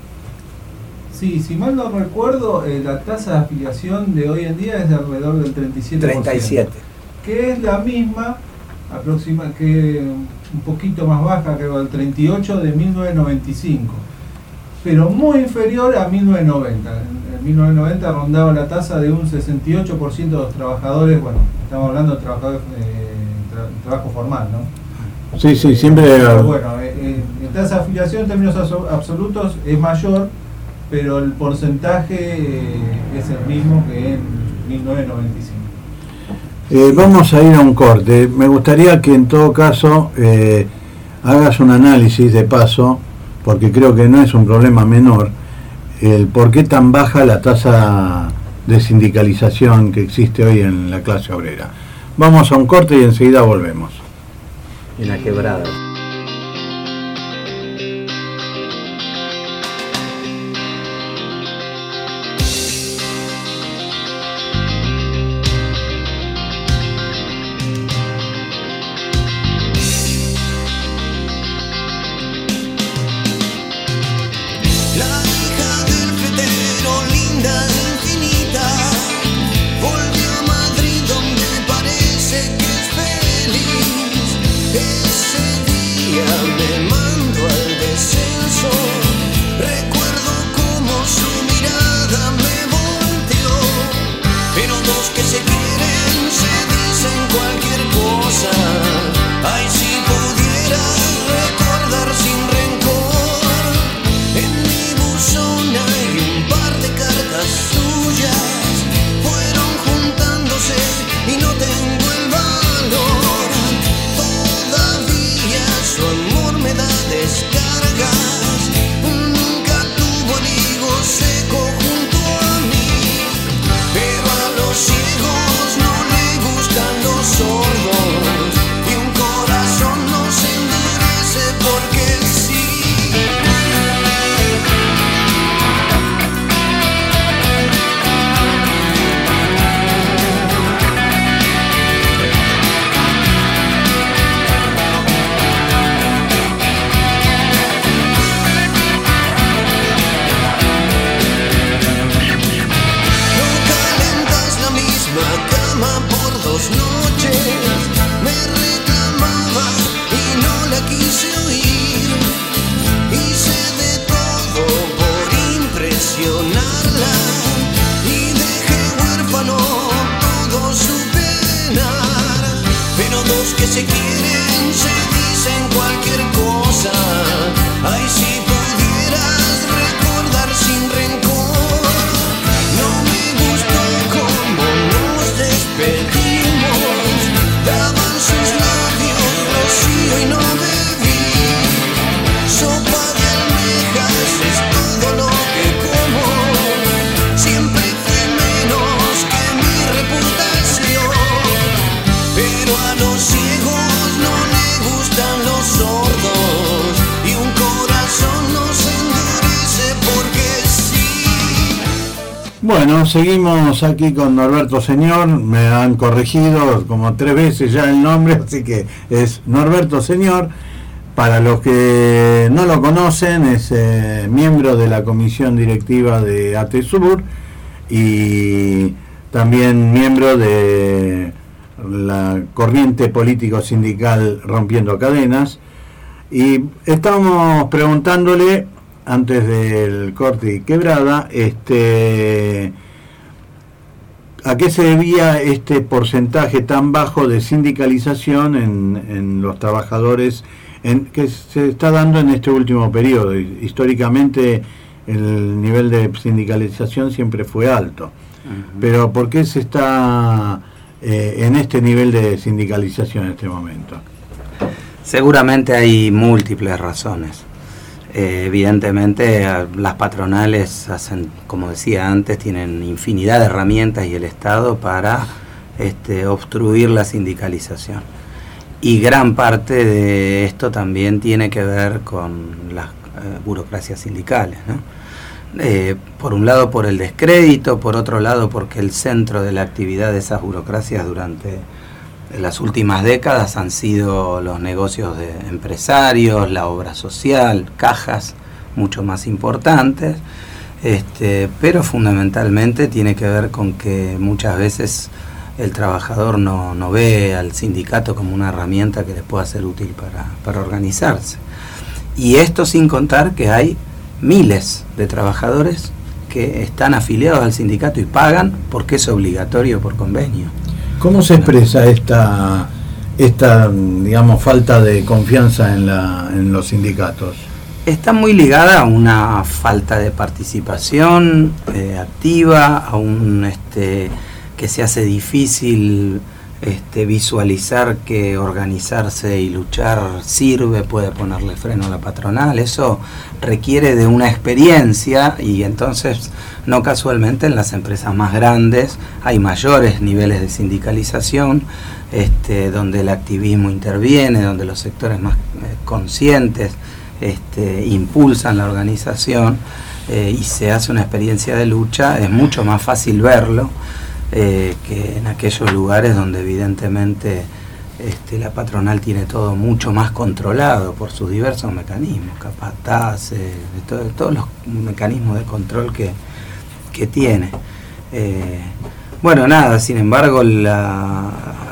Sí, si mal no recuerdo, eh, la tasa de afiliación de hoy en día es de alrededor del treinta y siete por ciento. treinta y siete. Que es la misma, aproxima, que un poquito más baja, creo, el treinta y ocho de mil novecientos noventa y cinco, pero muy inferior a mil novecientos noventa. En mil novecientos noventa rondaba la tasa de un sesenta y ocho por ciento de los trabajadores, bueno, estamos hablando de trabajadores, eh, tra trabajo formal, ¿no? Sí, sí, siempre... Pero bueno, eh, eh, la tasa de afiliación en términos absolutos es mayor, pero el porcentaje eh, es el mismo que en mil novecientos noventa y cinco. Eh, vamos a ir a un corte. Me gustaría que en todo caso eh, hagas un análisis de paso, porque creo que no es un problema menor, el por qué tan baja la tasa de sindicalización que existe hoy en la clase obrera. Vamos a un corte y enseguida volvemos. En la quebrada. buzona y un par de cartas suyas fueron juntándose y no tengo el valor. Todavía su amor me da descargas. Nunca tuvo el higo seco junto a mí, pero a los ciegos no le gustan los sordos y un corazón no se endurece porque sí. Dos noches me reclamaba y no la quise oír. Hice de todo por impresionarla y dejé huérfano todo su penar. Pero dos que se quieren se dicen cualquier cosa. Ay, si pudieras recordar sin rencor. No me gustó cómo nos despedimos. Daban sus labios rocío y no bebí. Sopa de almejas es todo lo que como. Siempre fui menos que mi reputación. Pero a los ciegos no le gustan los sordos y un corazón no se endurece porque sí. Bueno, seguimos aquí con Norberto Señor. Me han corregido como tres veces ya el nombre, así que es Norberto Señor. Para los que no lo conocen, es eh, miembro de la comisión directiva de ATESUR y también miembro de la corriente político-sindical Rompiendo Cadenas. Y estamos preguntándole, antes del corte y quebrada, este, ¿a qué se debía este porcentaje tan bajo de sindicalización en, en los trabajadores en, que se está dando en este último periodo? Históricamente el nivel de sindicalización siempre fue alto, uh-huh. Pero ¿por qué se está eh, en este nivel de sindicalización en este momento? Seguramente hay múltiples razones. Eh, evidentemente las patronales hacen, como decía antes, tienen infinidad de herramientas y el Estado para este, obstruir la sindicalización. Y gran parte de esto también tiene que ver con las eh, burocracias sindicales, ¿no? Eh, por un lado por el descrédito, por otro lado porque el centro de la actividad de esas burocracias durante las últimas décadas han sido los negocios de empresarios, la obra social, cajas mucho más importantes, este, pero fundamentalmente tiene que ver con que muchas veces el trabajador no, no ve al sindicato como una herramienta que le pueda ser útil para, para organizarse. Y esto sin contar que hay miles de trabajadores que están afiliados al sindicato y pagan porque es obligatorio por convenio. ¿Cómo se expresa esta, esta digamos, falta de confianza en, la, en los sindicatos? Está muy ligada a una falta de participación eh, activa, a un este, que se hace difícil este, visualizar que organizarse y luchar sirve, puede ponerle freno a la patronal. Eso requiere de una experiencia y entonces no casualmente en las empresas más grandes hay mayores niveles de sindicalización, este, donde el activismo interviene, donde los sectores más eh, conscientes este, impulsan la organización eh, y se hace una experiencia de lucha. Es mucho más fácil verlo eh, que en aquellos lugares donde evidentemente este, la patronal tiene todo mucho más controlado por sus diversos mecanismos, capataces, de todo, todos los mecanismos de control que que tiene. Eh, bueno, nada, sin embargo, la,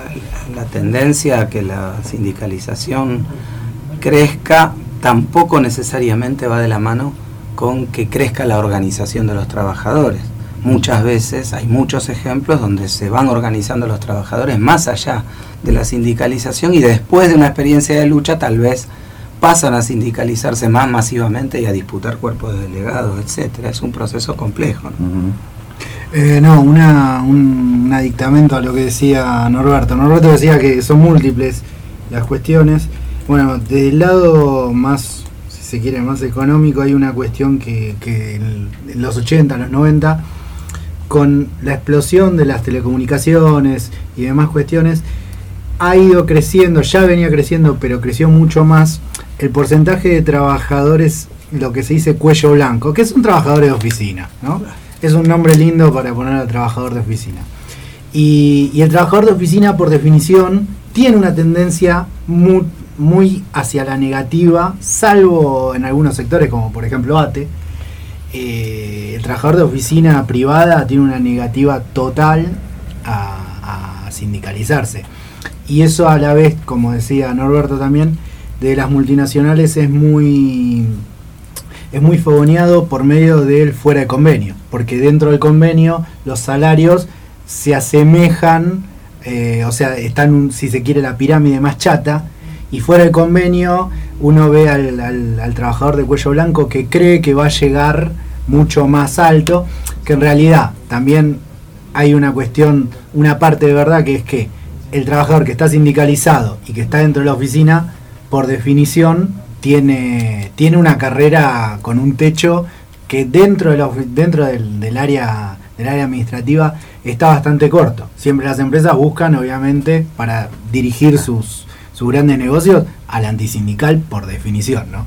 la tendencia a que la sindicalización crezca tampoco necesariamente va de la mano con que crezca la organización de los trabajadores. Muchas veces hay muchos ejemplos donde se van organizando los trabajadores más allá de la sindicalización y después de una experiencia de lucha tal vez pasan a sindicalizarse más masivamente y a disputar cuerpos de delegados, etcétera. Es un proceso complejo, ¿no? Uh-huh. Eh, no, una, un adictamento a lo que decía Norberto. Norberto decía que son múltiples las cuestiones. Bueno, del lado más, si se quiere, más económico, hay una cuestión que, que en, en los ochenta, en los noventa, con la explosión de las telecomunicaciones y demás cuestiones, ha ido creciendo, ya venía creciendo, pero creció mucho más el porcentaje de trabajadores, lo que se dice cuello blanco, que son trabajadores de oficina, ¿no? Es un nombre lindo para poner al trabajador de oficina. Y, y el trabajador de oficina, por definición, tiene una tendencia muy, muy hacia la negativa, salvo en algunos sectores, como por ejemplo A T E. Eh, el trabajador de oficina privada tiene una negativa total a, a sindicalizarse. Y eso a la vez, como decía Norberto también, de las multinacionales es muy... es muy fogoneado por medio del fuera de convenio, porque dentro del convenio los salarios se asemejan, eh, o sea, están, si se quiere, la pirámide más chata, y fuera del convenio uno ve al, al, al trabajador de cuello blanco que cree que va a llegar mucho más alto, que en realidad también hay una cuestión, una parte de verdad, que es que el trabajador que está sindicalizado y que está dentro de la oficina, por definición, Tiene, tiene una carrera con un techo que dentro, de la, dentro del, del, área, del área administrativa está bastante corto. Siempre las empresas buscan, obviamente, para dirigir sus, sus grandes negocios al antisindical, por definición, ¿no?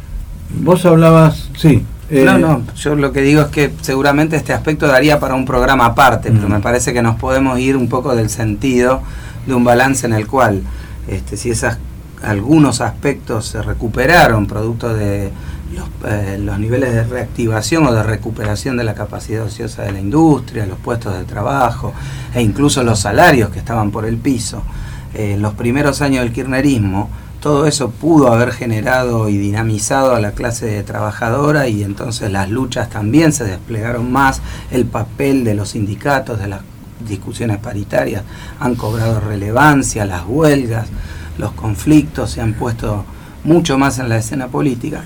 Vos hablabas, sí. Eh, no, no, yo lo que digo es que seguramente este aspecto daría para un programa aparte, mm. pero me parece que nos podemos ir un poco del sentido de un balance en el cual, este, si esas algunos aspectos se recuperaron producto de los, eh, los niveles de reactivación o de recuperación de la capacidad ociosa de la industria, los puestos de trabajo e incluso los salarios que estaban por el piso. En eh, los primeros años del kirchnerismo, todo eso pudo haber generado y dinamizado a la clase trabajadora, y entonces las luchas también se desplegaron más, el papel de los sindicatos, de las discusiones paritarias han cobrado relevancia, las huelgas, los conflictos se han puesto mucho más en la escena política,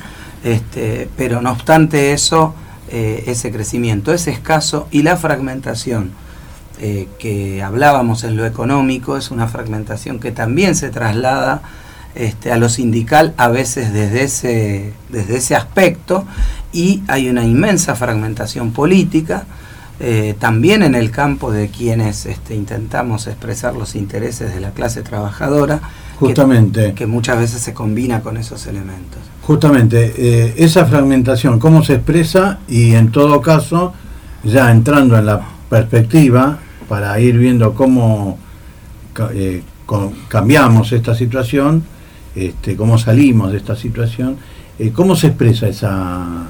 este, pero no obstante eso, eh, ese crecimiento es escaso, y la fragmentación eh, que hablábamos en lo económico es una fragmentación que también se traslada este, a lo sindical, a veces desde ese, desde ese aspecto, y hay una inmensa fragmentación política, Eh, también en el campo de quienes este, intentamos expresar los intereses de la clase trabajadora, justamente que, que muchas veces se combina con esos elementos. Justamente, eh, esa fragmentación, cómo se expresa, y en todo caso, ya entrando en la perspectiva, para ir viendo cómo eh, con, cambiamos esta situación, este, cómo salimos de esta situación, eh, cómo se expresa esa...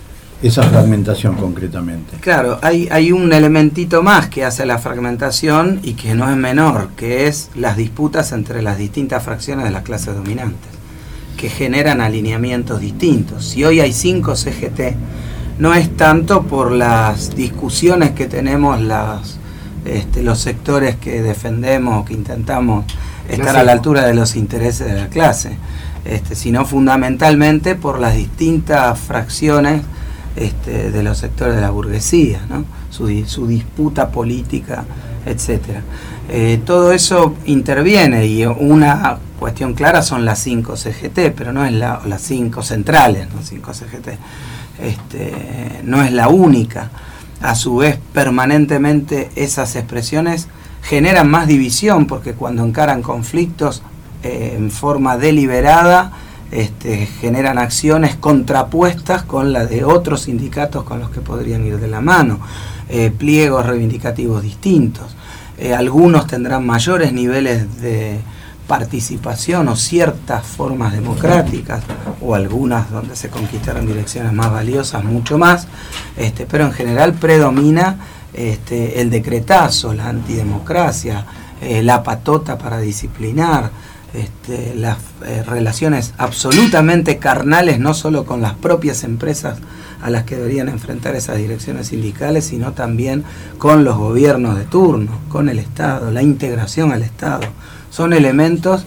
esa fragmentación concretamente. Claro, hay, hay un elementito más que hace la fragmentación y que no es menor, que es las disputas entre las distintas fracciones de las clases dominantes, que generan alineamientos distintos. Si hoy hay cinco C G T, no es tanto por las discusiones que tenemos las, este, los sectores que defendemos o que intentamos estar a la altura de los intereses de la clase, este, sino fundamentalmente por las distintas fracciones Este, de los sectores de la burguesía, ¿no? su, su disputa política, etcétera. Eh, todo eso interviene, y una cuestión clara son las cinco C G T, pero no es la, las cinco centrales, no cinco C G T, este, no es la única. A su vez, permanentemente esas expresiones generan más división, porque cuando encaran conflictos eh, en forma deliberada, Este, generan acciones contrapuestas con la de otros sindicatos con los que podrían ir de la mano, eh, pliegos reivindicativos distintos. Eh, algunos tendrán mayores niveles de participación o ciertas formas democráticas, o algunas donde se conquistaron direcciones más valiosas, mucho más, este, pero en general predomina este, el decretazo, la antidemocracia, eh, la patota para disciplinar, Este, las eh, relaciones absolutamente carnales, no solo con las propias empresas a las que deberían enfrentar esas direcciones sindicales, sino también con los gobiernos de turno, con el Estado, la integración al Estado. Son elementos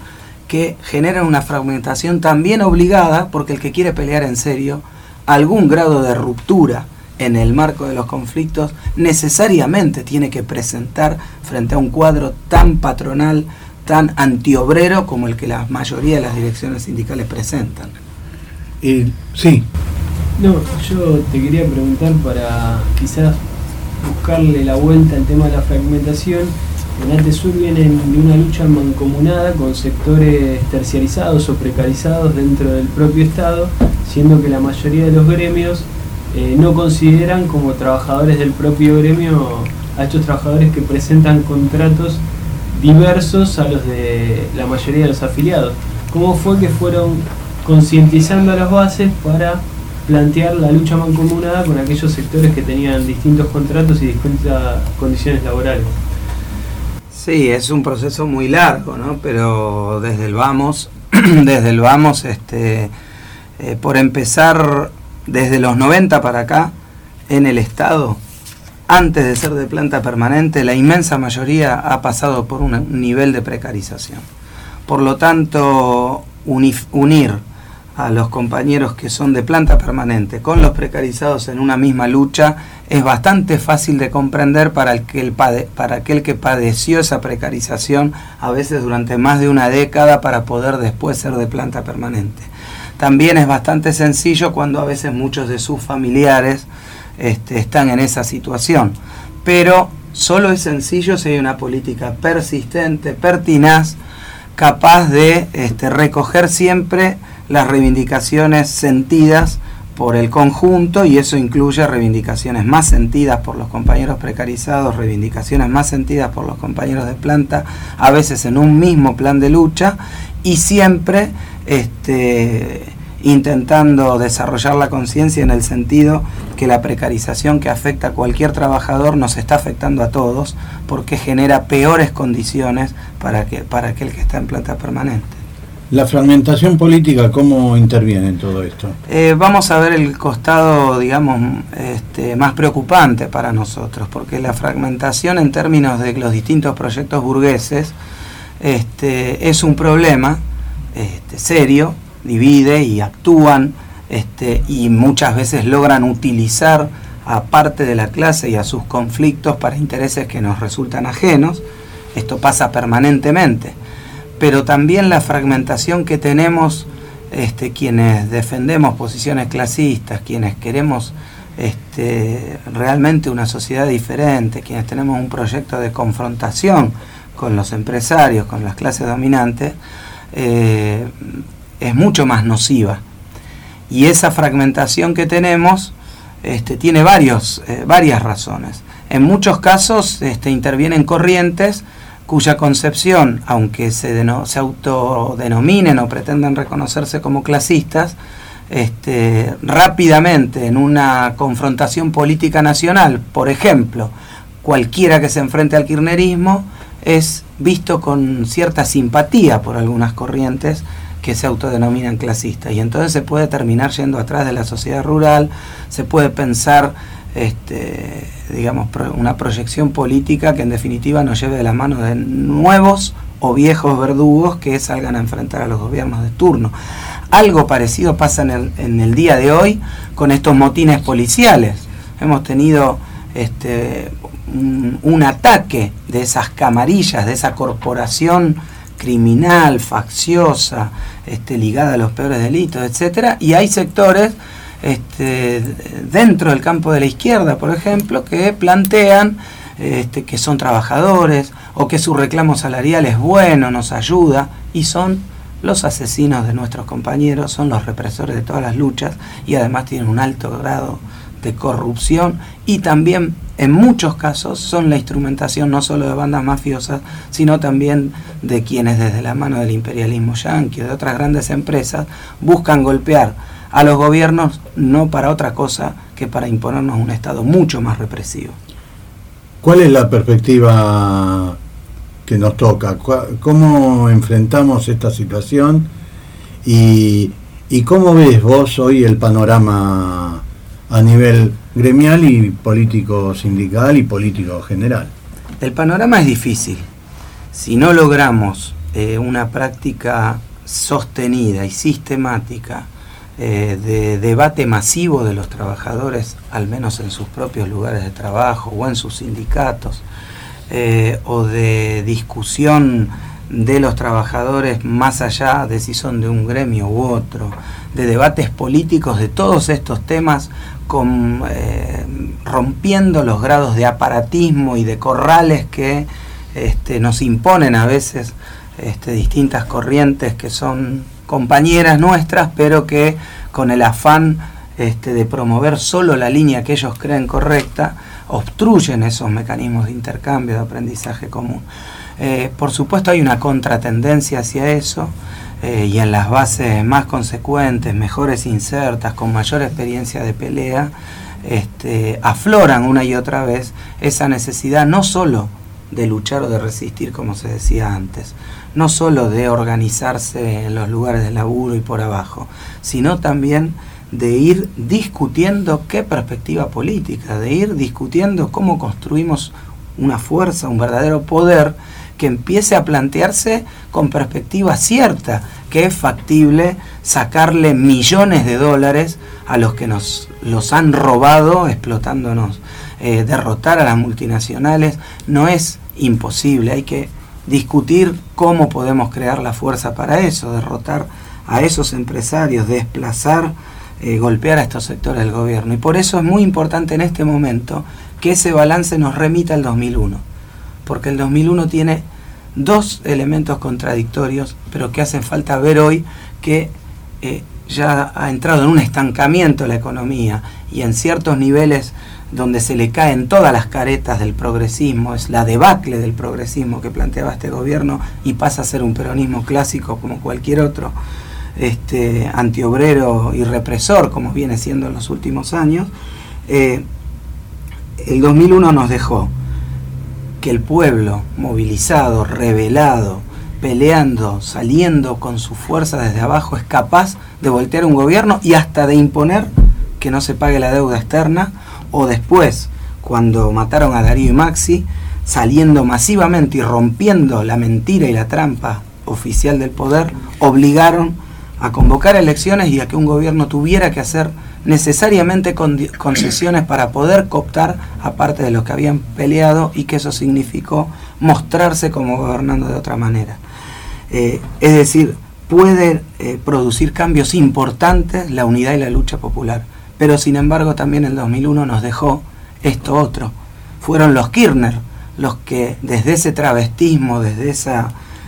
que generan una fragmentación también obligada, porque el que quiere pelear en serio, algún grado de ruptura en el marco de los conflictos necesariamente tiene que presentar frente a un cuadro tan patronal, tan antiobrero como el que la mayoría de las direcciones sindicales presentan. Y sí. No, yo te quería preguntar para quizás buscarle la vuelta al tema de la fragmentación. En Altesur vienen de una lucha mancomunada con sectores terciarizados o precarizados dentro del propio Estado, siendo que la mayoría de los gremios eh, no consideran como trabajadores del propio gremio a estos trabajadores que presentan contratos diversos a los de la mayoría de los afiliados. ¿Cómo fue que fueron concientizando a las bases para plantear la lucha mancomunada con aquellos sectores que tenían distintos contratos y distintas condiciones laborales? Sí, es un proceso muy largo, ¿no? Pero desde el vamos, desde el vamos, este, eh, por empezar, desde los noventa para acá, en el Estado, antes de ser de planta permanente, la inmensa mayoría ha pasado por un, un nivel de precarización. Por lo tanto, unif, unir a los compañeros que son de planta permanente con los precarizados en una misma lucha es bastante fácil de comprender para, el que el pade, para aquel que padeció esa precarización a veces durante más de una década para poder después ser de planta permanente. También es bastante sencillo cuando a veces muchos de sus familiares este, están en esa situación, pero solo es sencillo si hay una política persistente, pertinaz, capaz de este, recoger siempre las reivindicaciones sentidas por el conjunto, y eso incluye reivindicaciones más sentidas por los compañeros precarizados, reivindicaciones más sentidas por los compañeros de planta, a veces en un mismo plan de lucha, y siempre este, intentando desarrollar la conciencia en el sentido que la precarización que afecta a cualquier trabajador nos está afectando a todos, porque genera peores condiciones para, que, para aquel que está en planta permanente. La fragmentación política, ¿cómo interviene en todo esto? Eh, vamos a ver el costado, digamos, este, más preocupante para nosotros, porque la fragmentación en términos de los distintos proyectos burgueses este, es un problema este, serio, divide y actúan este, y muchas veces logran utilizar a parte de la clase y a sus conflictos para intereses que nos resultan ajenos. Esto pasa permanentemente. Pero también la fragmentación que tenemos este, quienes defendemos posiciones clasistas, quienes queremos este, realmente una sociedad diferente, quienes tenemos un proyecto de confrontación con los empresarios, con las clases dominantes, eh, es mucho más nociva. Y esa fragmentación que tenemos este, tiene varios, eh, varias razones. En muchos casos este, intervienen corrientes cuya concepción, aunque se, deno, se autodenominen o pretendan reconocerse como clasistas, este, rápidamente en una confrontación política nacional, por ejemplo, cualquiera que se enfrente al kirchnerismo es visto con cierta simpatía por algunas corrientes que se autodenominan clasistas, y entonces se puede terminar yendo atrás de la sociedad rural, se puede pensar Este, digamos, una proyección política que en definitiva nos lleve de la mano de nuevos o viejos verdugos que salgan a enfrentar a los gobiernos de turno. Algo parecido pasa en el, en el día de hoy con estos motines policiales. Hemos tenido este, un, un ataque de esas camarillas, de esa corporación criminal, facciosa, este, ligada a los peores delitos, etcétera, y hay sectores Este, dentro del campo de la izquierda, por ejemplo, que plantean este, que son trabajadores o que su reclamo salarial es bueno, nos ayuda, y son los asesinos de nuestros compañeros, son los represores de todas las luchas, y además tienen un alto grado de corrupción, y también en muchos casos son la instrumentación no solo de bandas mafiosas, sino también de quienes desde la mano del imperialismo yanqui o de otras grandes empresas buscan golpear a los gobiernos, no para otra cosa que para imponernos un Estado mucho más represivo. ¿Cuál es la perspectiva que nos toca? ¿Cómo enfrentamos esta situación? ¿Y, y cómo ves vos hoy el panorama a nivel gremial y político sindical y político general? El panorama es difícil. Si no logramos eh, una práctica sostenida y sistemática eh, de debate masivo de los trabajadores, al menos en sus propios lugares de trabajo o en sus sindicatos, eh, o de discusión de los trabajadores más allá de si son de un gremio u otro, de debates políticos de todos estos temas, con, eh, rompiendo los grados de aparatismo y de corrales que este, nos imponen a veces este, distintas corrientes que son compañeras nuestras, pero que con el afán este, de promover solo la línea que ellos creen correcta, obstruyen esos mecanismos de intercambio, de aprendizaje común. Eh, por supuesto hay una contratendencia hacia eso, eh, y en las bases más consecuentes, mejores insertas, con mayor experiencia de pelea, este, afloran una y otra vez esa necesidad no solo de luchar o de resistir, como se decía antes, no solo de organizarse en los lugares de laburo y por abajo, sino también de ir discutiendo qué perspectiva política, de ir discutiendo cómo construimos una fuerza, un verdadero poder que empiece a plantearse con perspectiva cierta, que es factible sacarle millones de dólares a los que nos los han robado explotándonos. Eh, derrotar a las multinacionales no es imposible, hay que discutir cómo podemos crear la fuerza para eso, derrotar a esos empresarios, desplazar, eh, golpear a estos sectores del gobierno. Y por eso es muy importante en este momento que ese balance nos remita al dos mil uno, porque el dos mil uno tiene dos elementos contradictorios, pero que hacen falta ver hoy, que eh, ya ha entrado en un estancamiento la economía y en ciertos niveles donde se le caen todas las caretas del progresismo, es la debacle del progresismo que planteaba este gobierno y pasa a ser un peronismo clásico como cualquier otro, este, antiobrero y represor como viene siendo en los últimos años. Eh, el dos mil uno nos dejó que el pueblo movilizado, rebelado, peleando, saliendo con su fuerza desde abajo, es capaz de voltear un gobierno y hasta de imponer que no se pague la deuda externa, o después, cuando mataron a Darío y Maxi, saliendo masivamente y rompiendo la mentira y la trampa oficial del poder, obligaron a convocar elecciones y a que un gobierno tuviera que hacer necesariamente concesiones para poder cooptar a parte de los que habían peleado, y que eso significó mostrarse como gobernando de otra manera. Eh, es decir, puede eh, producir cambios importantes la unidad y la lucha popular, pero sin embargo también el dos mil uno nos dejó esto otro. Fueron los Kirchner los que desde ese travestismo, desde esa,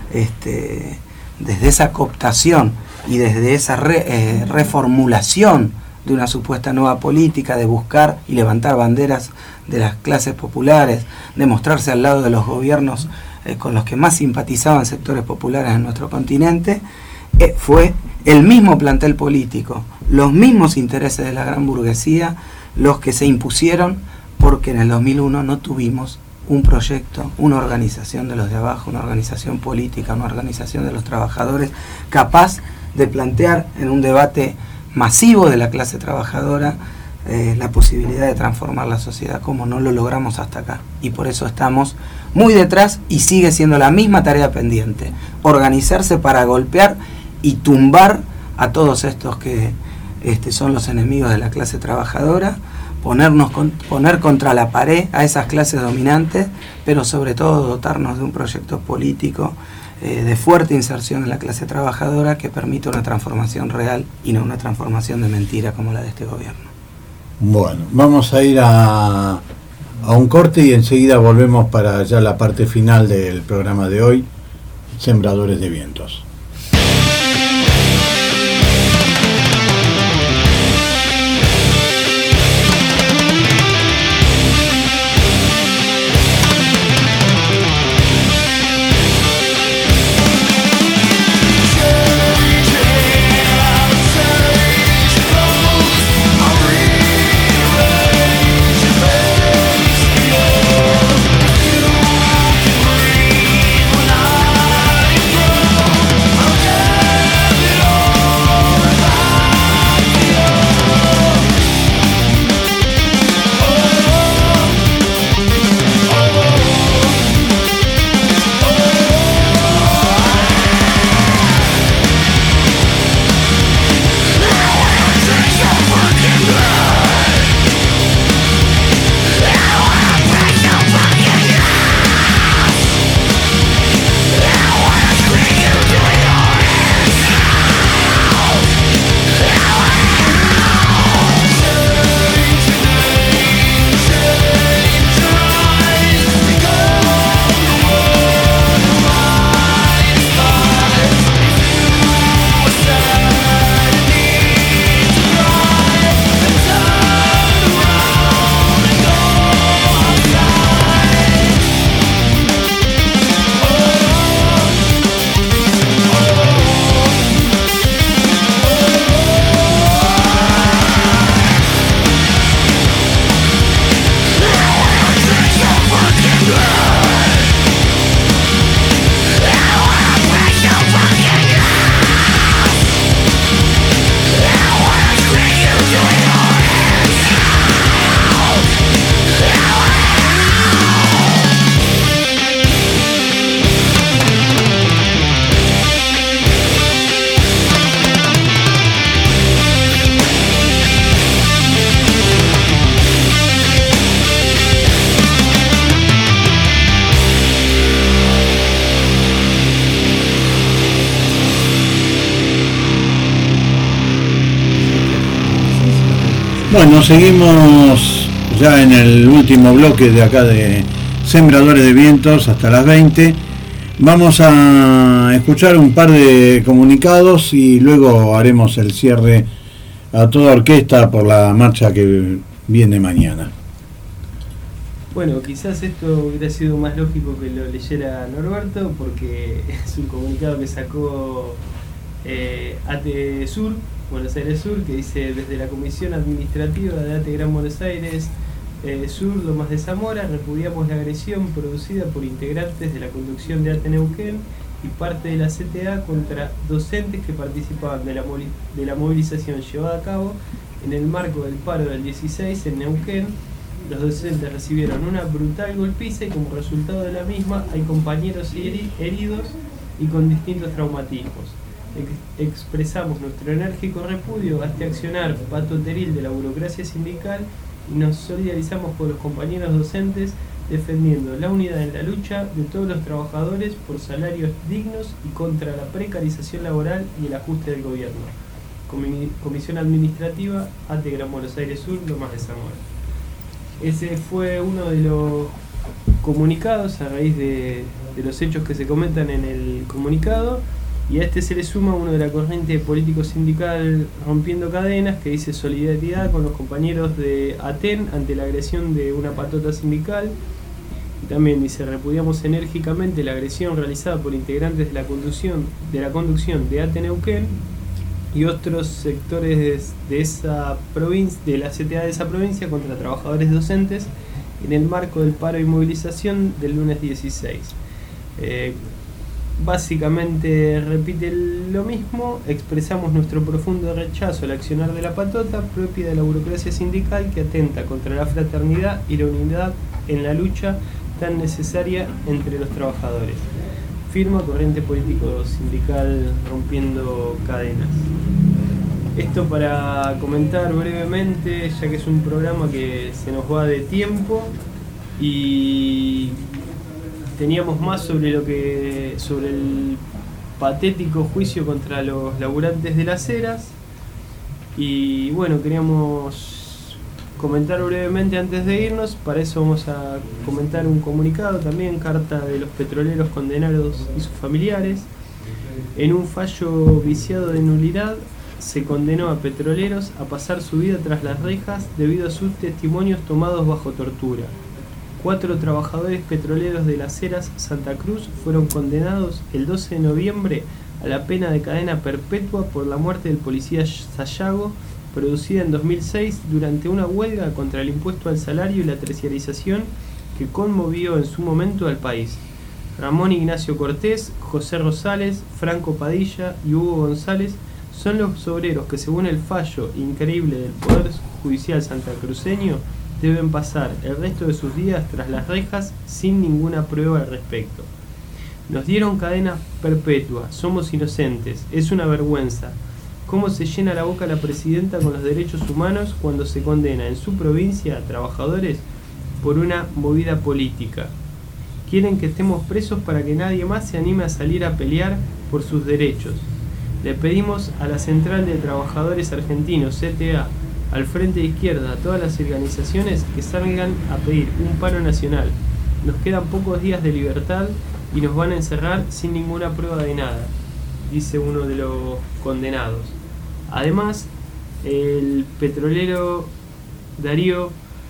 este, desde esa cooptación y desde esa re, eh, reformulación de una supuesta nueva política, de buscar y levantar banderas de las clases populares, de mostrarse al lado de los gobiernos eh, con los que más simpatizaban sectores populares en nuestro continente, eh, fue el mismo plantel político, los mismos intereses de la gran burguesía, los que se impusieron, porque en el dos mil uno no tuvimos un proyecto, una organización de los de abajo, una organización política, una organización de los trabajadores capaz de plantear en un debate masivo de la clase trabajadora eh, la posibilidad de transformar la sociedad, como no lo logramos hasta acá. Y por eso estamos muy detrás y sigue siendo la misma tarea pendiente, organizarse para golpear y tumbar a todos estos que este, son los enemigos de la clase trabajadora, ponernos con, poner contra la pared a esas clases dominantes, pero sobre todo dotarnos de un proyecto político eh, de fuerte inserción en la clase trabajadora que permita una transformación real y no una transformación de mentira como la de este gobierno. Bueno, vamos a ir a, a un corte y enseguida volvemos para ya la parte final del programa de hoy, Sembradores de Vientos. When I grow Bueno, seguimos ya en el último bloque de acá de Sembradores de Vientos hasta las veinte. Vamos a escuchar un par de comunicados y luego haremos el cierre a toda orquesta por la marcha que viene mañana. Bueno, quizás esto hubiera sido más lógico que lo leyera Norberto, porque es un comunicado que sacó eh, A T E Sur, Buenos Aires Sur, que dice: desde la Comisión Administrativa de A T E Gran Buenos Aires eh, Sur, Lomas de Zamora, repudiamos la agresión producida por integrantes de la conducción de A T E Neuquén y parte de la C T A contra docentes que participaban de la, de la movilización llevada a cabo en el marco del paro del dieciséis en Neuquén. Los docentes recibieron una brutal golpiza y como resultado de la misma hay compañeros heridos y con distintos traumatismos. Ex expresamos nuestro enérgico repudio a este accionar patoteril de la burocracia sindical y nos solidarizamos con los compañeros docentes defendiendo la unidad en la lucha de todos los trabajadores por salarios dignos y contra la precarización laboral y el ajuste del gobierno. Comi Comisión Administrativa, A T E Gran Buenos Aires Sur, Lomas de Zamora. Ese fue uno de los comunicados a raíz de, de los hechos que se comentan en el comunicado, y a este se le suma uno de la corriente político-sindical Rompiendo Cadenas, que dice solidaridad con los compañeros de ATEN ante la agresión de una patota sindical. Y también dice: repudiamos enérgicamente la agresión realizada por integrantes de la conducción de, la conducción de A T E Neuquén y otros sectores de esa provincia, de la C T A de esa provincia, contra trabajadores docentes en el marco del paro y movilización del lunes dieciséis. Eh, básicamente repite lo mismo: expresamos nuestro profundo rechazo al accionar de la patota propia de la burocracia sindical que atenta contra la fraternidad y la unidad en la lucha tan necesaria entre los trabajadores. Firma Corriente Político Sindical Rompiendo Cadenas. Esto para comentar brevemente, ya que es un programa que se nos va de tiempo y teníamos más sobre lo que sobre el patético juicio contra los laburantes de las eras, y bueno, queríamos comentar brevemente antes de irnos. Para eso vamos a comentar un comunicado también, carta de los petroleros condenados y sus familiares. En un fallo viciado de nulidad se condenó a petroleros a pasar su vida tras las rejas debido a sus testimonios tomados bajo tortura. Cuatro trabajadores petroleros de las Heras Santa Cruz fueron condenados el doce de noviembre a la pena de cadena perpetua por la muerte del policía Sayago, producida en dos mil seis durante una huelga contra el impuesto al salario y la terciarización que conmovió en su momento al país. Ramón Ignacio Cortés, José Rosales, Franco Padilla y Hugo González son los obreros que, según el fallo increíble del Poder Judicial santacruceño, deben pasar el resto de sus días tras las rejas sin ninguna prueba al respecto. Nos dieron cadena perpetua, somos inocentes, es una vergüenza. ¿Cómo se llena la boca la presidenta con los derechos humanos cuando se condena en su provincia a trabajadores por una movida política? Quieren que estemos presos para que nadie más se anime a salir a pelear por sus derechos. Le pedimos a la Central de Trabajadores Argentinos, C T A, al Frente de Izquierda, a todas las organizaciones que salgan a pedir un paro nacional. Nos quedan pocos días de libertad y nos van a encerrar sin ninguna prueba de nada, dice uno de los condenados. Además, el petrolero Darío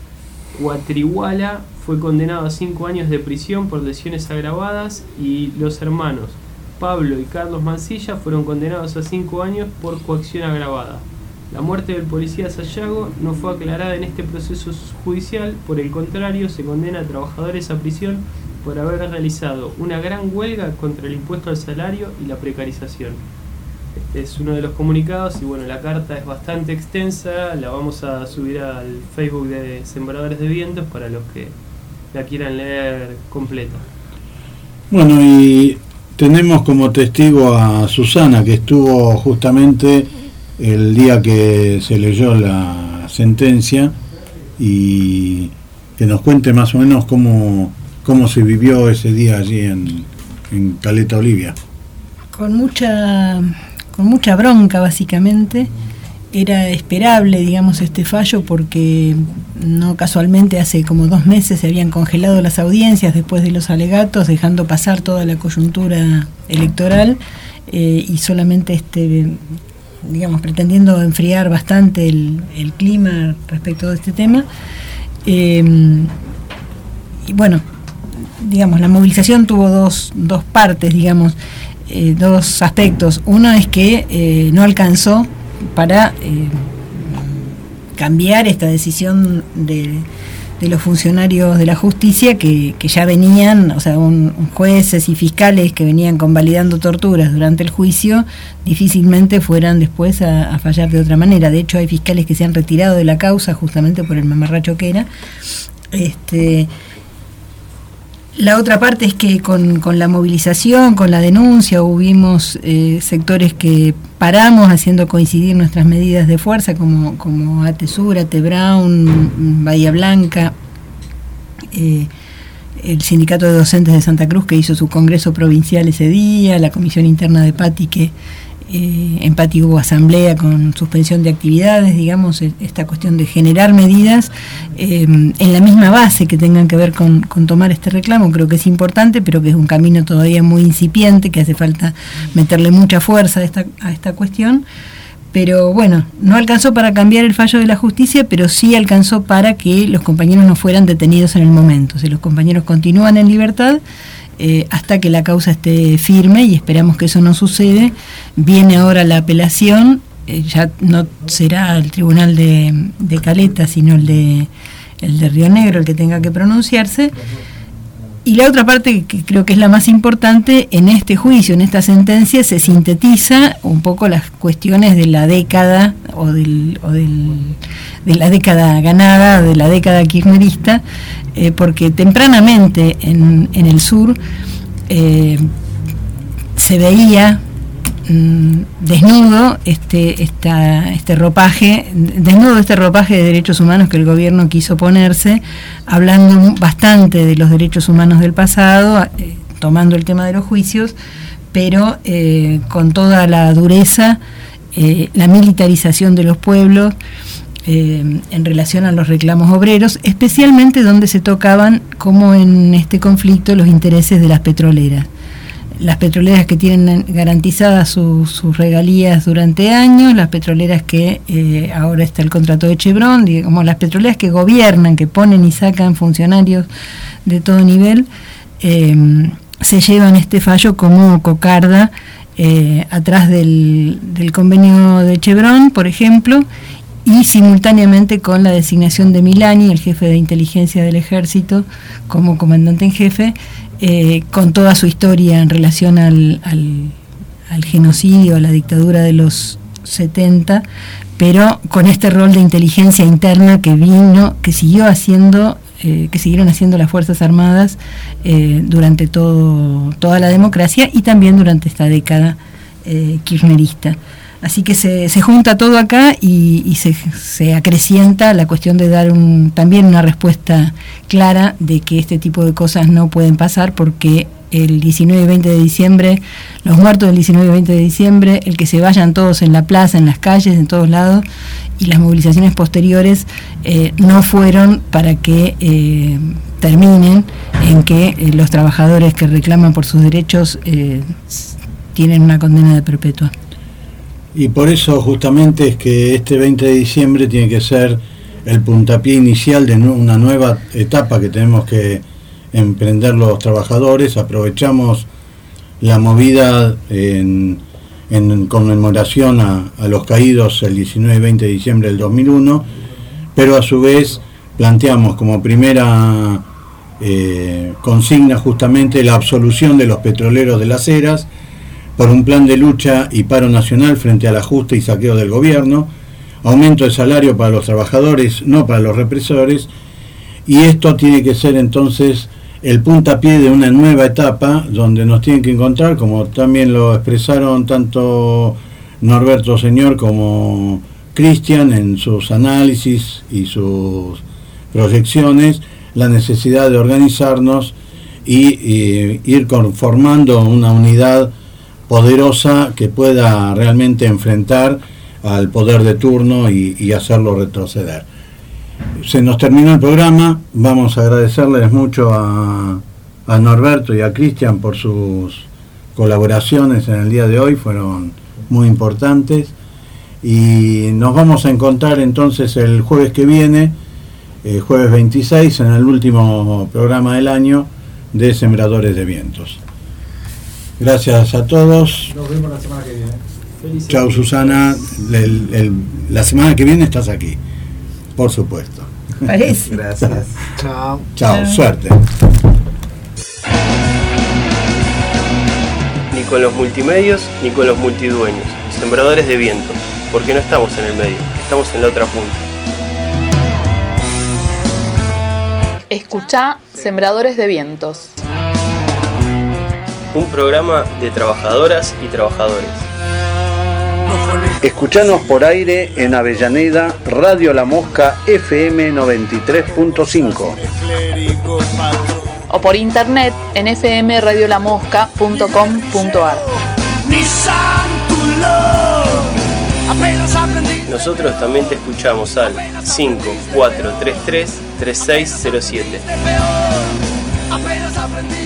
Cuatrihuala fue condenado a cinco años de prisión por lesiones agravadas, y los hermanos Pablo y Carlos Mancilla fueron condenados a cinco años por coacción agravada. La muerte del policía Sayago no fue aclarada en este proceso judicial, por el contrario, se condena a trabajadores a prisión por haber realizado una gran huelga contra el impuesto al salario y la precarización. Este es uno de los comunicados, y bueno, la carta es bastante extensa, la vamos a subir al Facebook de Sembradores de Vientos para los que la quieran leer completa. Bueno, y tenemos como testigo a Susana, que estuvo justamente el día que se leyó la sentencia, y que nos cuente más o menos cómo, cómo se vivió ese día allí en, en Caleta Olivia. Con mucha, con mucha bronca, básicamente. era esperable, digamos, este fallo porque no casualmente hace como dos meses se habían congelado las audiencias después de los alegatos, dejando pasar toda la coyuntura electoral eh, y solamente este digamos pretendiendo enfriar bastante el, el clima respecto de este tema. Eh, y bueno, digamos, la movilización tuvo dos, dos partes, digamos, eh, dos aspectos. Uno es que eh, no alcanzó para eh, cambiar esta decisión de, de los funcionarios de la justicia que, que ya venían, o sea, un, un jueces y fiscales que venían convalidando torturas durante el juicio, difícilmente fueran después a, a fallar de otra manera. De hecho, hay fiscales que se han retirado de la causa justamente por el mamarracho que era. Este, la otra parte es que con, con la movilización, con la denuncia, hubimos eh, sectores que paramos haciendo coincidir nuestras medidas de fuerza, como, como Atesura, Ate Brown, Bahía Blanca, eh, el sindicato de docentes de Santa Cruz que hizo su congreso provincial ese día, la comisión interna de Pati que eh, en Pati hubo asamblea con suspensión de actividades, digamos, esta cuestión de generar medidas eh, en la misma base que tengan que ver con, con tomar este reclamo, creo que es importante, pero que es un camino todavía muy incipiente, que hace falta meterle mucha fuerza a esta, a esta cuestión. Pero bueno, no alcanzó para cambiar el fallo de la justicia, pero sí alcanzó para que los compañeros no fueran detenidos en el momento. O sea, los compañeros continúan en libertad eh, hasta que la causa esté firme, y esperamos que eso no sucede. Viene ahora la apelación, eh, ya no será el tribunal de, de Caleta, sino el de, el de Río Negro el que tenga que pronunciarse. Y la otra parte, que creo que es la más importante, en este juicio, en esta sentencia, se sintetiza un poco las cuestiones de la década, o, del, o del, de la década ganada, de la década kirchnerista, eh, porque tempranamente en, en el sur eh, se veía mm, desnudo este, esta, este ropaje, desnudo este ropaje de derechos humanos que el gobierno quiso ponerse, hablando bastante de los derechos humanos del pasado, eh, tomando el tema de los juicios, pero eh, con toda la dureza, eh, la militarización de los pueblos eh, en relación a los reclamos obreros, especialmente donde se tocaban, como en este conflicto, los intereses de las petroleras. Las petroleras que tienen garantizadas su, sus regalías durante años, las petroleras que eh, ahora está el contrato de Chevron, digamos, las petroleras que gobiernan, que ponen y sacan funcionarios de todo nivel, eh, se llevan este fallo como cocarda eh, atrás del, del convenio de Chevron, por ejemplo, y simultáneamente con la designación de Milani, el jefe de inteligencia del ejército, como comandante en jefe, eh, con toda su historia en relación al, al, al genocidio, a la dictadura de los setenta, pero con este rol de inteligencia interna que vino, que siguió haciendo, eh, que siguieron haciendo las Fuerzas Armadas eh, durante todo, toda la democracia y también durante esta década eh, kirchnerista. Así que se, se junta todo acá y, y se, se acrecienta la cuestión de dar un, también una respuesta clara de que este tipo de cosas no pueden pasar, porque el diecinueve y veinte de diciembre, los muertos del diecinueve y veinte de diciembre, el que se vayan todos en la plaza, en las calles, en todos lados, y las movilizaciones posteriores eh, no fueron para que eh, terminen en que eh, los trabajadores que reclaman por sus derechos eh, tienen una condena de perpetua. Y por eso justamente es que este veinte de diciembre tiene que ser el puntapié inicial de una nueva etapa que tenemos que emprender los trabajadores. Aprovechamos la movida en, en conmemoración a, a los caídos el diecinueve y veinte de diciembre del dos mil uno, pero a su vez planteamos como primera eh, consigna justamente la absolución de los petroleros de las eras, por un plan de lucha y paro nacional frente al ajuste y saqueo del gobierno, aumento de salario para los trabajadores, no para los represores, y esto tiene que ser entonces el puntapié de una nueva etapa donde nos tienen que encontrar, como también lo expresaron tanto Norberto Señor como Cristian en sus análisis y sus proyecciones, la necesidad de organizarnos y, y ir conformando una unidad poderosa que pueda realmente enfrentar al poder de turno y, y hacerlo retroceder. Se nos terminó el programa, vamos a agradecerles mucho a, a Norberto y a Cristian por sus colaboraciones en el día de hoy, fueron muy importantes, y nos vamos a encontrar entonces el jueves que viene, eh, jueves veintiséis, en el último programa del año de Sembradores de Vientos. Gracias a todos. Nos vemos la semana que viene. Felices. Chao, Susana. El, el, la semana que viene estás aquí, por supuesto. Parece. Gracias. Chao. Chao, Chao. suerte. Ni con los multimedios ni con los multidueños. Sembradores de Vientos, porque no estamos en el medio, estamos en la otra punta. Escuchá Sembradores de Vientos. Un programa de trabajadoras y trabajadores. Escuchanos por aire en Avellaneda, Radio La Mosca F M noventa y tres punto cinco. O por internet en f m radio la mosca punto com punto a r. Nosotros también te escuchamos al cinco cuatro tres tres tres seis cero siete. Apenas aprendí.